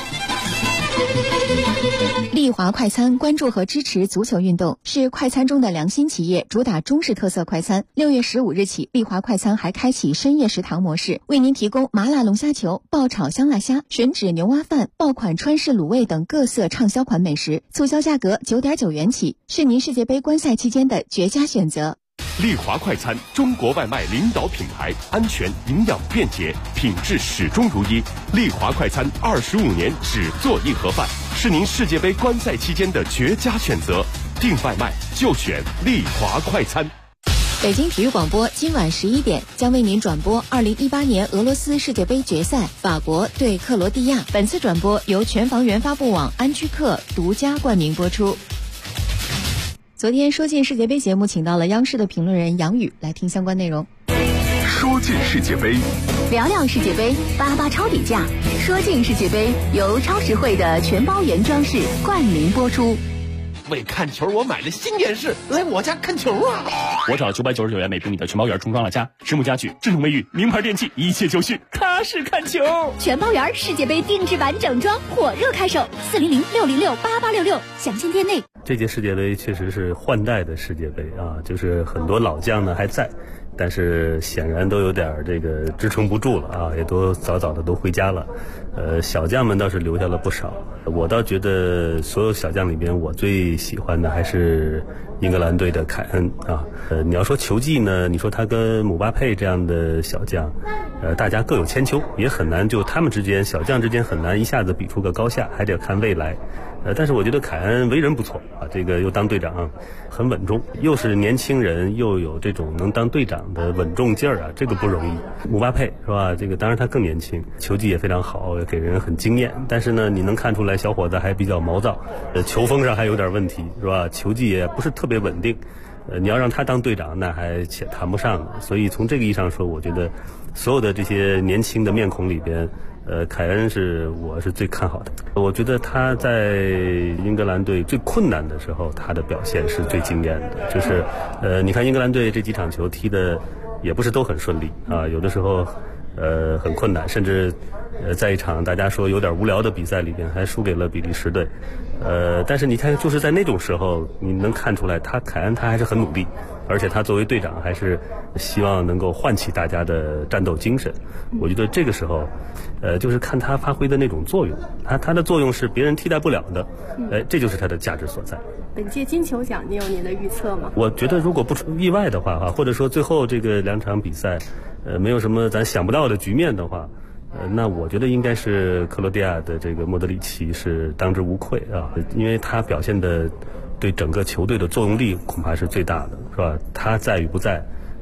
利华快餐关注和支持足球运动，是快餐中的良心企业，主打中式特色快餐。6月15日起，利华快餐还开启深夜食堂模式，为您提供麻辣龙虾球、爆炒香辣虾、吮指牛蛙饭、爆款川式卤味等各色畅销款美食，促销价格9.9元起，是您世界杯观赛期间的绝佳选择。 利华快餐，中国外卖领导品牌，安全、营养、便捷，品质始终如一。利华快餐25年只做硬盒饭，是您世界杯观赛期间的绝佳选择。订外卖就选利华快餐。 北京体育广播今晚11点将为您转播2018年俄罗斯世界杯决赛，法国对克罗地亚。本次转播由全房源发布网安居客独家冠名播出。昨天说进世界杯节目请到了央视的评论人杨宇来听相关内容。 说进世界杯， 聊聊世界杯，八八超底价。说进世界杯由超实惠的全包原装饰冠名播出。 为看球，我买了新电视，来我家看球啊！ 我找999元每平米的全包园重装了家，实木家具、智能卫浴、名牌电器，一切就绪，踏实看球。 全包园世界杯定制版整装火热开售，400-606-8866，详见店内。 这届世界杯确实是换代的世界杯啊，就是很多老将呢还在，但是显然都有点这个支撑不住了啊，也都早早的都回家了。小将们倒是留下了不少。我倒觉得所有小将里边，我最喜欢的还是英格兰队的凯恩啊。你要说球技呢，你说他跟姆巴佩这样的小将，大家各有千秋，也很难就他们之间小将之间很难一下子比出个高下，还得看未来。但是我觉得凯恩为人不错啊，这个又当队长，很稳重，又是年轻人，又有这种能当队长的稳重劲儿啊，这个不容易。姆巴佩是吧？这个当然他更年轻，球技也非常好，给人很惊艳。但是呢，你能看出来小伙子还比较毛躁，球风上还有点问题是吧？球技也不是特别稳定。你要让他当队长，那还且谈不上。所以从这个意义上说，我觉得所有的这些年轻的面孔里边，凯恩我是最看好的。我觉得他在英格兰队最困难的时候，他的表现是最惊艳的。就是你看英格兰队这几场球踢的也不是都很顺利啊，有的时候很困难，甚至在一场大家说有点无聊的比赛里边还输给了比利时队。但是你看就是在那种时候，你能看出来凯恩他还是很努力，而且他作为队长还是希望能够唤起大家的战斗精神。我觉得这个时候就是看他发挥的那种作用，他的作用是别人替代不了的，这就是他的价值所在。 本届金球奖你有您的预测吗？ 我觉得如果不出意外的话或者说最后这个2场比赛没有什么咱想不到的局面的话，那我觉得应该是克罗地亚的这个莫德里奇是当之无愧啊，因为他表现的对整个球队的作用力恐怕是最大的，是吧？他在与不在，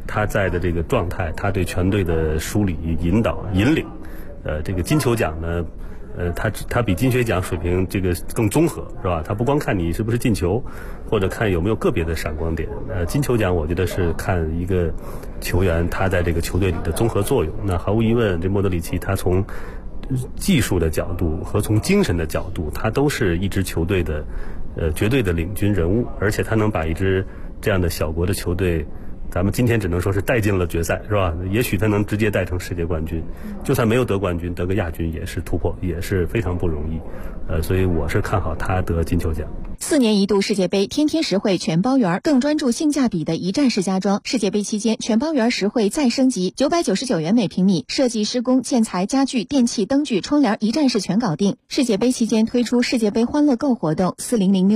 他在的这个状态，他对全队的梳理、引导、引领，这个金球奖呢，他比金靴奖水平这个更综合，是吧？他不光看你是不是进球，或者看有没有个别的闪光点。金球奖我觉得是看一个球员他在这个球队里的综合作用。那毫无疑问，这莫德里奇他从技术的角度和从精神的角度，他都是一支球队的绝对的领军人物，而且他能把一支这样的小国的球队，咱们今天只能说是带进了决赛，是吧？也许他能直接带成世界冠军，就算没有得冠军，得个亚军也是突破，也是非常不容易。所以我是看好他得金球奖。 4年一度世界杯天天实惠全包圆，更专注性价比的一站式家装。世界杯期间全包圆实惠再升级，999元每平米，设计、施工、建材、家具、电器、灯具、窗帘一站式全搞定。世界杯期间推出世界杯欢乐购活动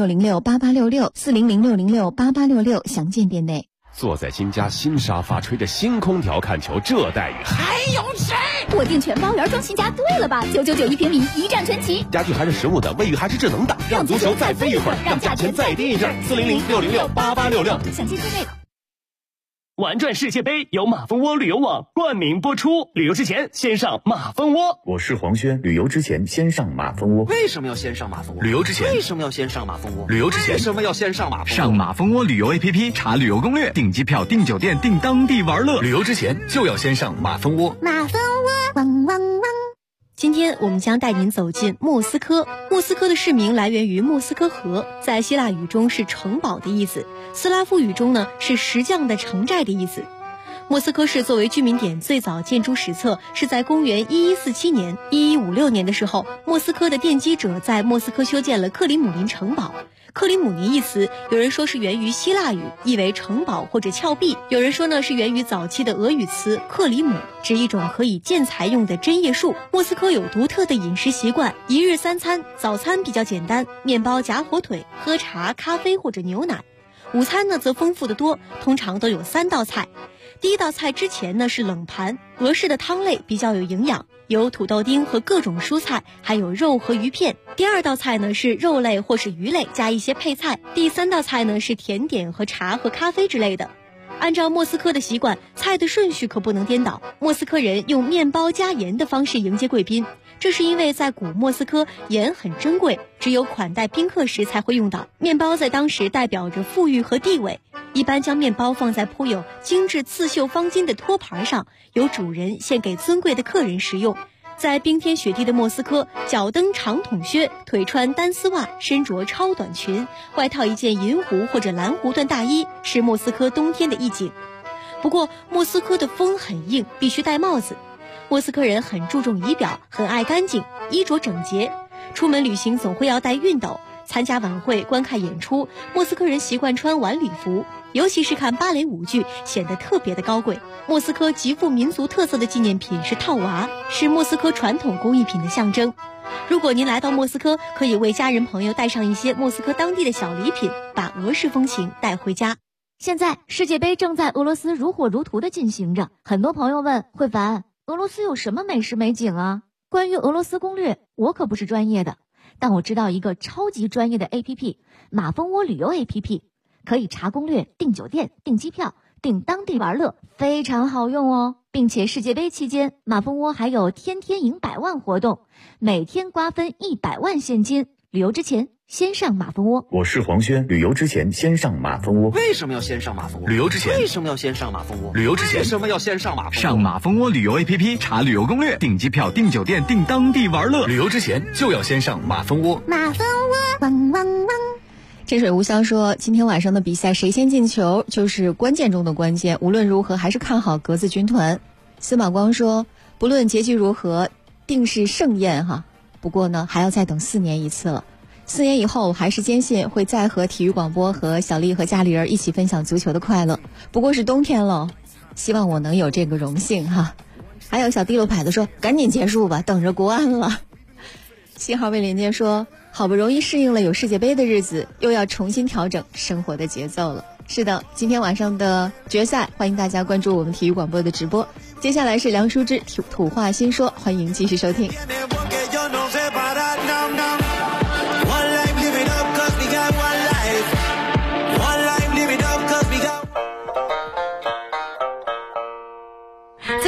，400-606-8866，400-606-8866，详见店内。 坐在新家新沙发，吹着新空调看球，这待遇还有谁？ 我订全包圆装新家，对了吧？999一平米，一站全齐， 家具还是实物的，卫浴还是智能的，让足球再飞一会儿，让价钱再低一阵。400-606-8866， 详见店内。 玩转世界杯由马蜂窝旅游网冠名播出，旅游之前先上马蜂窝。 我是黄轩，旅游之前先上马蜂窝。 为什么要先上马蜂窝？ 旅游之前为什么要先上马蜂窝？ 旅游之前为什么要先上马蜂窝？ 上马蜂窝旅游 APP 查旅游攻略，订机票、订酒店、订当地玩乐。 旅游之前就要先上马蜂窝。 马蜂窝，汪汪汪。 今天我们将带您走进莫斯科。莫斯科的市名来源于莫斯科河，在希腊语中是城堡的意思，斯拉夫语中呢是石匠的城寨的意思。莫斯科市作为居民点，最早建筑史册是在公元1147年、1156年的时候，莫斯科的奠基者在莫斯科修建了克里姆林城堡。克里姆林一词，有人说是源于希腊语，意为城堡或者峭壁；有人说呢是源于早期的俄语词克里姆，指一种可以建材用的针叶树。莫斯科有独特的饮食习惯，一日三餐，早餐比较简单，面包夹火腿，喝茶、咖啡或者牛奶。午餐呢则丰富得多，通常都有3道菜。第一道菜之前呢是冷盘，俄式的汤类比较有营养，有土豆丁和各种蔬菜，还有肉和鱼片。第二道菜呢是肉类或是鱼类加一些配菜。第3道菜呢是甜点和茶和咖啡之类的。按照莫斯科的习惯，菜的顺序可不能颠倒。莫斯科人用面包加盐的方式迎接贵宾，这是因为在古莫斯科盐很珍贵，只有款待宾客时才会用到。面包在当时代表着富裕和地位，一般将面包放在铺有精致刺绣方巾的托盘上，由主人献给尊贵的客人食用。在冰天雪地的莫斯科，脚蹬长筒靴，腿穿单丝袜，身着超短裙，外套一件银湖或者蓝湖缎大衣，是莫斯科冬天的意境。不过莫斯科的风很硬，必须戴帽子。莫斯科人很注重仪表，很爱干净，衣着整洁。出门旅行总会要带熨斗。参加晚会、观看演出，莫斯科人习惯穿晚礼服，尤其是看芭蕾舞剧，显得特别的高贵。莫斯科极富民族特色的纪念品是套娃，是莫斯科传统工艺品的象征。如果您来到莫斯科，可以为家人朋友带上一些莫斯科当地的小礼品，把俄式风情带回家。 现在世界杯正在俄罗斯如火如荼地进行着，很多朋友问慧凡，俄罗斯有什么美食美景啊？关于俄罗斯攻略，我可不是专业的，但我知道一个超级专业的 APP， 马蜂窝旅游 APP， 可以查攻略、订酒店、订机票、订当地玩乐，非常好用哦。并且世界杯期间，马蜂窝还有天天赢100万活动，每天瓜分100万现金。旅游之前先上马蜂窝。 我是黄轩，旅游之前先上马蜂窝。 为什么要先上马蜂窝？ 旅游之前为什么要先上马蜂窝？ 旅游之前为什么要先上马蜂窝？ 上马蜂窝旅游 APP 查旅游攻略，订机票、订酒店、订当地玩乐。旅游之前就要先上马蜂窝。 马蜂窝，汪汪汪。 真水无香说，今天晚上的比赛谁先进球就是关键中的关键，无论如何还是看好格子军团。司马光说，不论结局如何，定是盛宴哈。不过呢，还要再等4年一次了。4年以后，还是坚信会再和体育广播和小丽和家里人一起分享足球的快乐。不过是冬天了，希望我能有这个荣幸哈。还有小地漏牌子说，赶紧结束吧，等着国安了。信号未连接说，好不容易适应了有世界杯的日子，又要重新调整生活的节奏了。是的，今天晚上的决赛，欢迎大家关注我们体育广播的直播。接下来是梁淑芝土话新说，欢迎继续收听。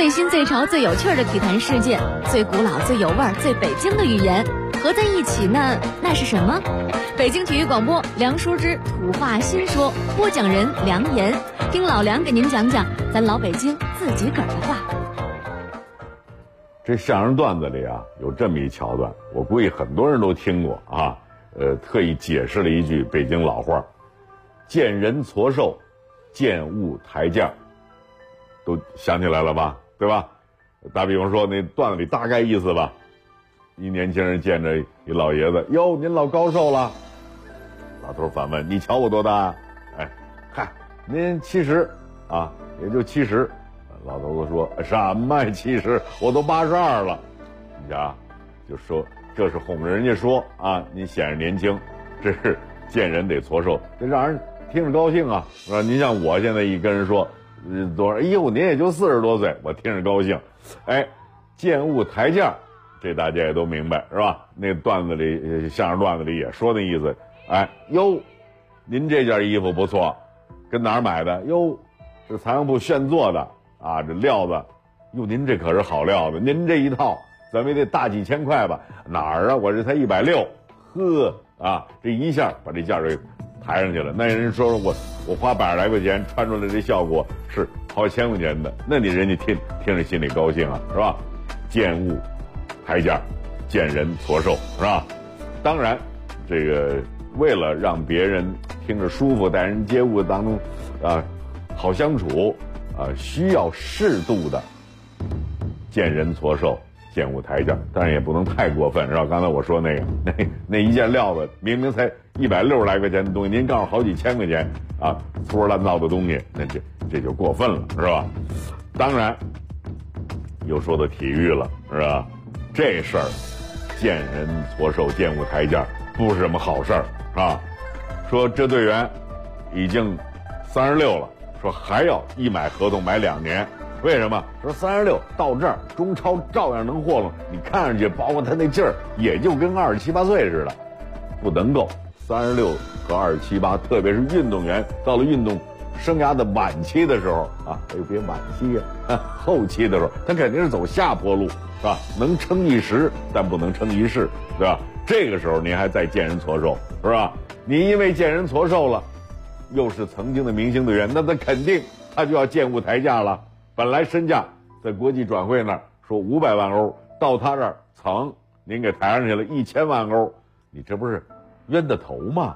最新最潮最有趣的体坛事件，最古老最有味儿最北京的语言合在一起呢，那是什么？北京体育广播梁叔之土话新说，播讲人梁岩，听老梁给您讲讲咱老北京自己个儿的话。 这相声段子里啊，有这么一桥段，我估计很多人都听过啊。特意解释了一句北京老话：见人矬瘦，见物抬价。都想起来了吧？对吧？打比方说，那段子里大概意思吧。一年轻人见着一老爷子，哟，您老高寿了？老头反问：你瞧我多大？哎，嗨，您70啊，也就70。老头子说：什么70？我都82了。你瞧，就说这是哄着人家说啊，您显着年轻，这是见人得矬瘦，这让人听着高兴啊，是吧？您像我现在一跟人说多少，哎呦，您也就40多岁，我听着高兴。哎，见物抬价，这大家也都明白，是吧？那段子里相声段子里也说那意思。哎，哟，您这件衣服不错，跟哪儿买的？哟，是财政部现做的啊，这料子，哟，您这可是好料子，您这一套怎么也得大几千块吧？哪儿啊？我这才160，呵啊，这一下把这价给抬上去了。那人说我花100来块钱穿出来这效果是好几千块钱的，那你人家听着心里高兴啊，是吧？见物抬价，见人矬瘦，是吧？当然，这个为了让别人听着舒服，待人接物当中啊好相处啊，需要适度的见人矬瘦，见物抬价，但是也不能太过分，是吧？刚才我说那一件料子明明才160来块钱的东西，您告诉好几千块钱啊，粗制滥造的东西，那这就过分了，是吧？当然，又说到体育了，是吧？这事儿见人矬瘦，见物抬价，不是什么好事儿啊。说这队员已经36了，说还要一买合同买2年。为什么？说36到这儿，中超照样能活动。你看上去，包括他那劲儿，也就跟27、28岁似的，不能够。36和27、28，特别是运动员到了运动生涯的晚期的时候啊，哎呦，别晚期呀，后期的时候，他肯定是走下坡路，是吧？能撑一时，但不能撑一世，对吧？这个时候您还在见人矬瘦，是吧？你因为见人矬瘦了，又是曾经的明星队员，那他肯定他就要见物抬价了。本来身价在国际转会那儿说500万欧，到他这儿噌，您给抬上去了1000万欧，你这不是冤的头吗？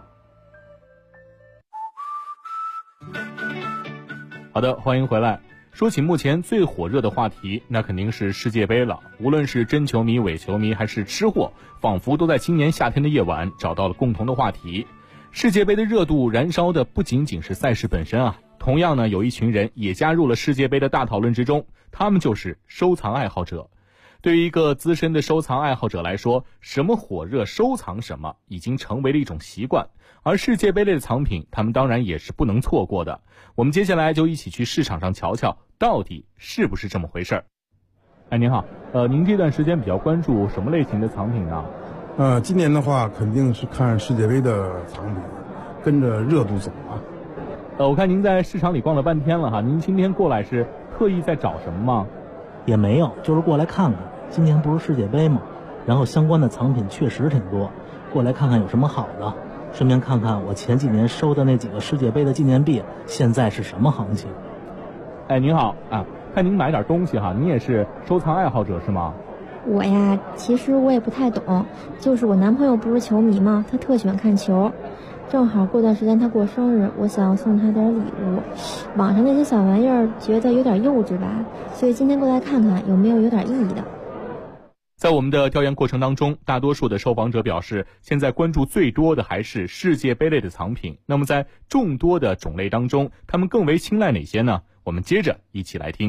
好的，欢迎回来。说起目前最火热的话题，那肯定是世界杯了。无论是真球迷、伪球迷还是吃货，仿佛都在今年夏天的夜晚找到了共同的话题。世界杯的热度燃烧的不仅仅是赛事本身啊，同样呢，有一群人也加入了世界杯的大讨论之中，他们就是收藏爱好者。对于一个资深的收藏爱好者来说，什么火热收藏什么已经成为了一种习惯，而世界杯类的藏品他们当然也是不能错过的。我们接下来就一起去市场上瞧瞧到底是不是这么回事儿。哎，您好，您这段时间比较关注什么类型的藏品呢？ 今年的话肯定是看世界杯的藏品，跟着热度走啊。 我看您在市场里逛了半天了哈，您今天过来是特意在找什么吗？ 也没有，就是过来看看。今年不是世界杯吗？然后相关的藏品确实挺多，过来看看有什么好的，顺便看看我前几年收的那几个世界杯的纪念币现在是什么行情。 哎，您好啊，看您买点东西哈，您也是收藏爱好者是吗？ 我呀，其实我也不太懂，就是我男朋友不是球迷嘛，他特喜欢看球，正好过段时间他过生日，我想送他点礼物。网上那些小玩意儿觉得有点幼稚吧，所以今天过来看看有没有点意义的。 在我们的调研过程当中，大多数的受访者表示，现在关注最多的还是世界杯类的藏品。那么在众多的种类当中，他们更为青睐哪些呢？我们接着一起来听。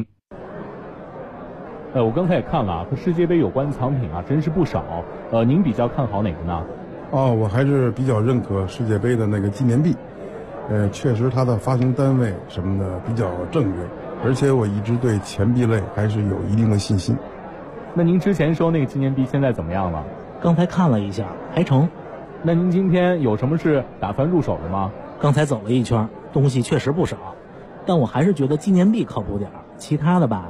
我刚才也看了啊，和世界杯有关的藏品啊，真是不少。您比较看好哪个呢？ 我还是比较认可世界杯的那个纪念币，确实它的发行单位什么的比较正规，而且我一直对钱币类还是有一定的信心。 那您之前收那个纪念币现在怎么样了？ 刚才看了一下，还成。 那您今天有什么是打算入手的吗？ 刚才走了一圈，东西确实不少，但我还是觉得纪念币靠谱点儿，其他的吧，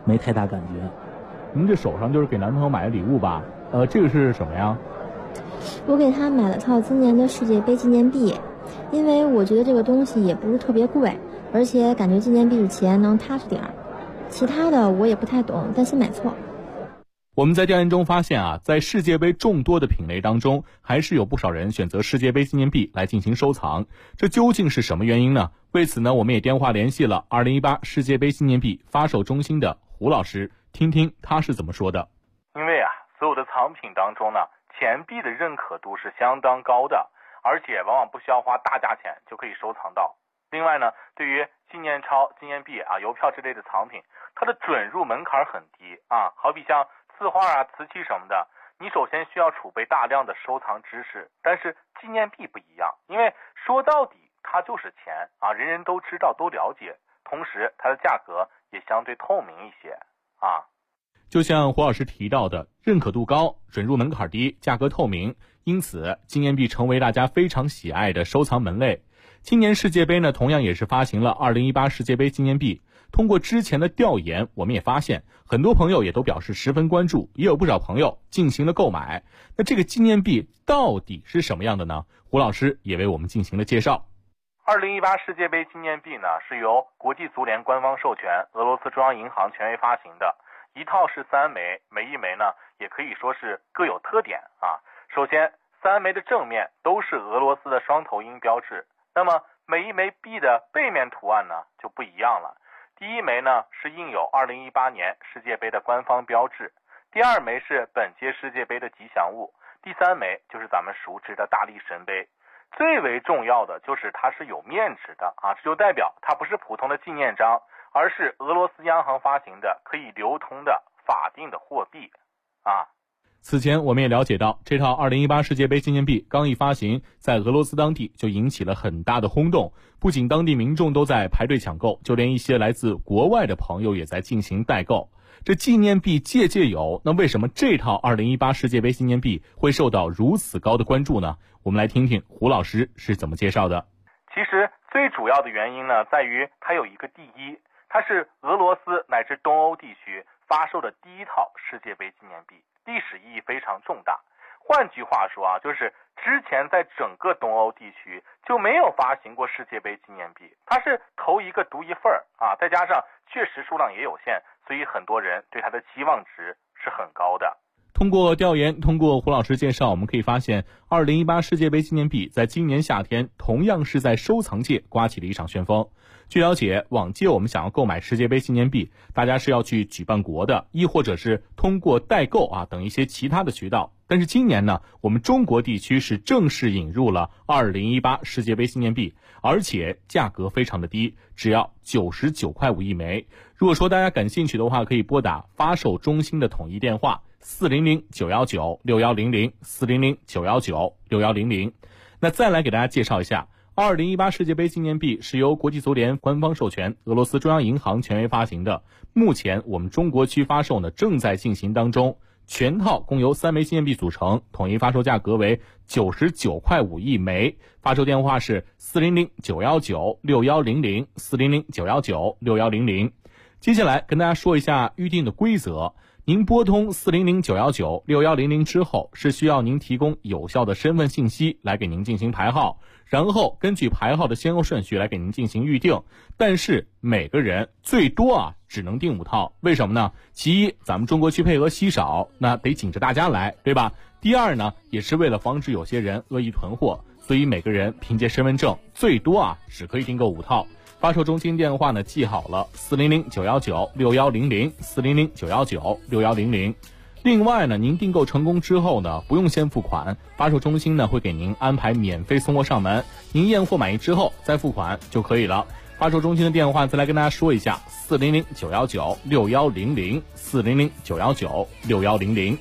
没太大感觉。 您这手上就是给男朋友买的礼物吧？这个是什么呀？ 我给他买了套今年的世界杯纪念币，因为我觉得这个东西也不是特别贵，而且感觉纪念币的钱能踏实点儿。其他的我也不太懂，担心买错。 我们在调研中发现啊，在世界杯众多的品类当中，还是有不少人选择世界杯纪念币来进行收藏。这究竟是什么原因呢？为此呢，我们也电话联系了2018世界杯纪念币发售中心的胡老师，听听他是怎么说的。 因为啊，所有的藏品当中呢，钱币的认可度是相当高的，而且往往不需要花大价钱就可以收藏到。另外呢，对于纪念钞、纪念币啊、邮票之类的藏品，它的准入门槛很低啊。好比像字画啊、瓷器什么的，你首先需要储备大量的收藏知识。但是纪念币不一样，因为说到底它就是钱啊，人人都知道、都了解，同时它的价格也相对透明一些啊。 就像胡老师提到的，认可度高，准入门槛低，价格透明，因此纪念币成为大家非常喜爱的收藏门类。今年世界杯呢，同样也是发行了2018世界杯纪念币。通过之前的调研，我们也发现很多朋友也都表示十分关注，也有不少朋友进行了购买。那这个纪念币到底是什么样的呢？胡老师也为我们进行了介绍。 2018世界杯纪念币呢，是由国际足联官方授权，俄罗斯中央银行权威发行的。一套是3枚，每一枚呢也可以说是各有特点啊。首先，3枚的正面都是俄罗斯的双头鹰标志，那么每一枚币的背面图案呢就不一样了。第一枚呢是印有2018年世界杯的官方标志，第二枚是本届世界杯的吉祥物，第三枚就是咱们熟知的大力神杯。最为重要的就是它是有面值的啊，这就代表它不是普通的纪念章，而是俄罗斯央行发行的可以流通的法定的货币啊。 此前我们也了解到，这套2018世界杯纪念币刚一发行，在俄罗斯当地就引起了很大的轰动，不仅当地民众都在排队抢购，就连一些来自国外的朋友也在进行代购。这纪念币届届有，那为什么这套2018世界杯纪念币会受到如此高的关注呢？我们来听听胡老师是怎么介绍的。 其实最主要的原因呢，在于它有一个第一，它是俄罗斯乃至东欧地区发售的第一套世界杯纪念币，历史意义非常重大。换句话说啊，就是之前在整个东欧地区就没有发行过世界杯纪念币，它是头一个独一份啊，再加上确实数量也有限，所以很多人对它的期望值是很高的。 通过调研，通过胡老师介绍，我们可以发现2018世界杯纪念币在今年夏天同样是在收藏界刮起了一场旋风。据了解，往届我们想要购买世界杯纪念币，大家是要去举办国的，亦或者是通过代购啊等一些其他的渠道。但是今年呢，我们中国地区是正式引入了2018世界杯纪念币，而且价格非常的低，只要99.5块一枚。如果说大家感兴趣的话，可以拨打发售中心的统一电话400-919-6100 400-919-6100。那再来给大家介绍一下，2018世界杯纪念币是由国际足联官方授权，俄罗斯中央银行权威发行的。目前我们中国区发售呢正在进行当中，全套共由3枚纪念币组成，统一发售价格为99.5块一枚。发售电话是400-919-6100 400-919-6100。接下来跟大家说一下预定的规则。您拨通400-919-6100之后，是需要您提供有效的身份信息来给您进行排号，然后根据排号的先后顺序来给您进行预定。但是每个人最多只能订5套，为什么呢？其一，咱们中国区配额稀少，那得紧着大家来，对吧？第二呢，也是为了防止有些人恶意囤货，所以每个人凭借身份证最多只可以订购5套。发售中心电话呢记好了，400-919-6100 400-919-6100。另外呢，您订购成功之后呢，不用先付款，发售中心呢会给您安排免费送货上门，您验货满意之后再付款就可以了。发售中心的电话再来跟大家说一下，400-919-6100 400-919-6100。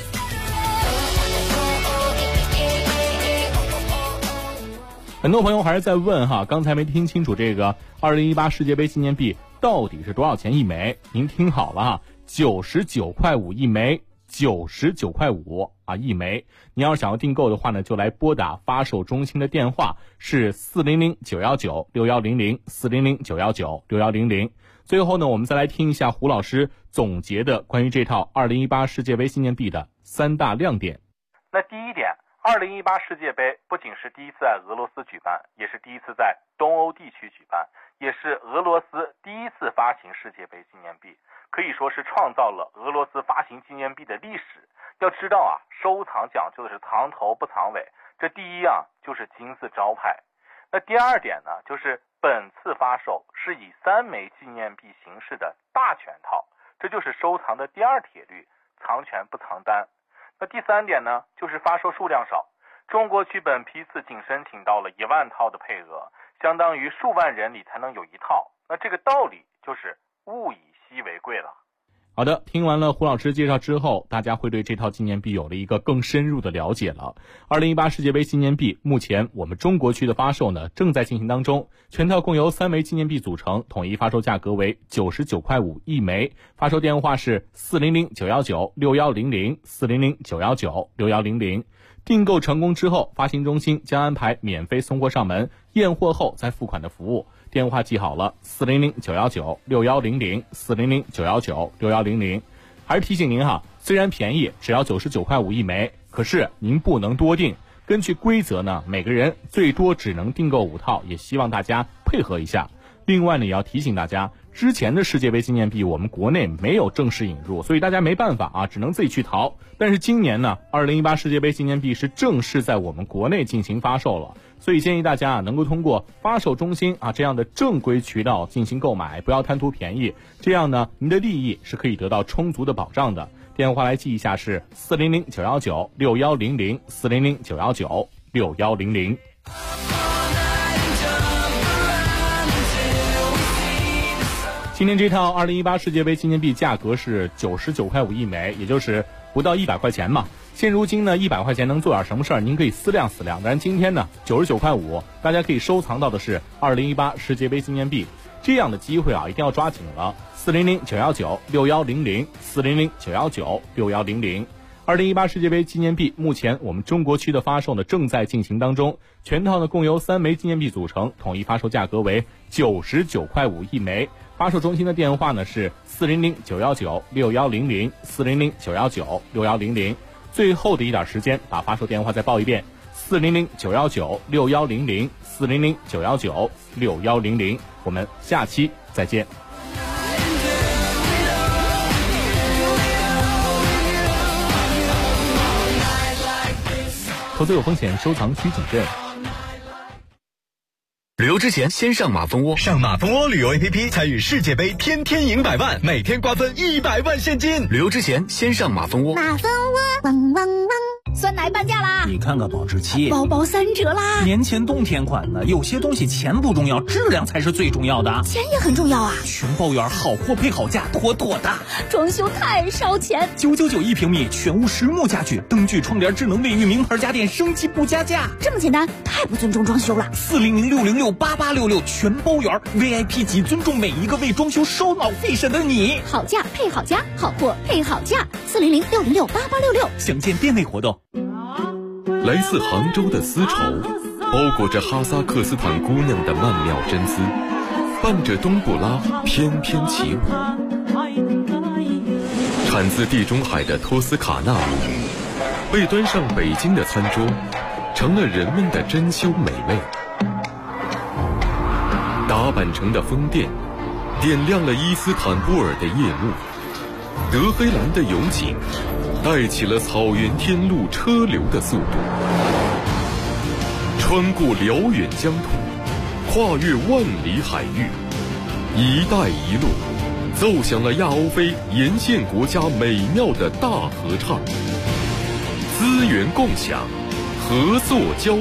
很多朋友还是在问刚才没听清楚这个2018世界杯纪念币到底是多少钱一枚？您听好了99.5块一枚， 99.5块一枚。你要想要订购的话呢，就来拨打发售中心的电话是400-919-6100 400-919-6100。最后呢，我们再来听一下胡老师总结的关于这套2018世界杯纪念币的3大亮点。 那第一点，2018世界杯不仅是第一次在俄罗斯举办，也是第一次在东欧地区举办，也是俄罗斯第一次发行世界杯纪念币，可以说是创造了俄罗斯发行纪念币的历史。要知道啊，收藏讲究的是藏头不藏尾，这第一就是金字招牌。那第二点呢，就是本次发售是以3枚纪念币形式的大全套，这就是收藏的第二铁律，藏权不藏单。那第三点呢，就是发售数量少，中国区本批次仅申请到了1万套的配额，相当于数万人里才能有一套。那这个道理就是物以稀为贵了。 好的，听完了胡老师介绍之后，大家会对这套纪念币有了一个更深入的了解了。2018世界杯纪念币目前我们中国区的发售呢正在进行当中，全套共由3枚纪念币组成，统一发售价格为99.5块一枚，发售电话是400-919-6100 400-919-6100。订购成功之后，发行中心将安排免费送货上门，验货后再付款的服务。电话记好了，400-919-6100 400-919-6100。还是提醒您虽然便宜，只要99.5块一枚，可是您不能多订。根据规则呢，每个人最多只能订购5套，也希望大家配合一下。另外呢，也要提醒大家，之前的世界杯纪念币我们国内没有正式引入，所以大家没办法只能自己去淘。但是今年呢，2018世界杯纪念币是正式在我们国内进行发售了，所以建议大家能够通过发售中心这样的正规渠道进行购买，不要贪图便宜，这样呢您的利益是可以得到充足的保障的。电话来记一下是400-919-6100 400-919-6100。今天这套2018世界杯纪念币价格是99.5块一枚，也就是不到100块钱嘛。现如今呢，100块钱能做点什么事儿？您可以思量思量。但是今天呢，99.5块，大家可以收藏到的是2018世界杯纪念币，这样的机会一定要抓紧了。400-919-6100 400-919-6100。2018世界杯纪念币目前我们中国区的发售呢正在进行当中，全套呢共由3枚纪念币组成，统一发售价格为99.5块一枚。发售中心的电话呢是400-919-6100 400-919-6100。最后的一点时间，把发售电话再报一遍：400-919-6100 400-919-6100。我们下期再见。投资有风险，收藏需谨慎。 旅游之前先上马蜂窝，上马蜂窝旅游 APP 参与世界杯，天天赢100万，每天瓜分100万现金。旅游之前先上马蜂窝。 马蜂窝，汪汪汪！酸奶半价啦！ 你看看保质期， 包包3折啦！ 年前冬天款的，有些东西钱不重要，质量才是最重要的。 钱也很重要啊！ 全包圆，好货配好价，妥妥的。 装修太烧钱 ，999一平米，全屋实木家具，灯具、窗帘、智能卫浴，名牌家电，升级不加价。 这么简单，太不尊重装修了。 400-606-8866，全包圆 ，VIP 级，尊重每一个为装修烧脑费神的你。 好价配好家，好货配好价。400-606-8866， 详见店内活动。 来自杭州的丝绸，包裹着哈萨克斯坦姑娘的曼妙真姿，伴着冬不拉翩翩起舞。产自地中海的托斯卡纳木，被端上北京的餐桌，成了人们的珍馐美味。打扮成的风电，点亮了伊斯坦布尔的夜幕。德黑兰的勇景，带起了草原天路车流的速度。穿过辽远疆土，跨越万里海域，一带一路奏响了亚欧非沿线国家美妙的大合唱。资源共享，合作交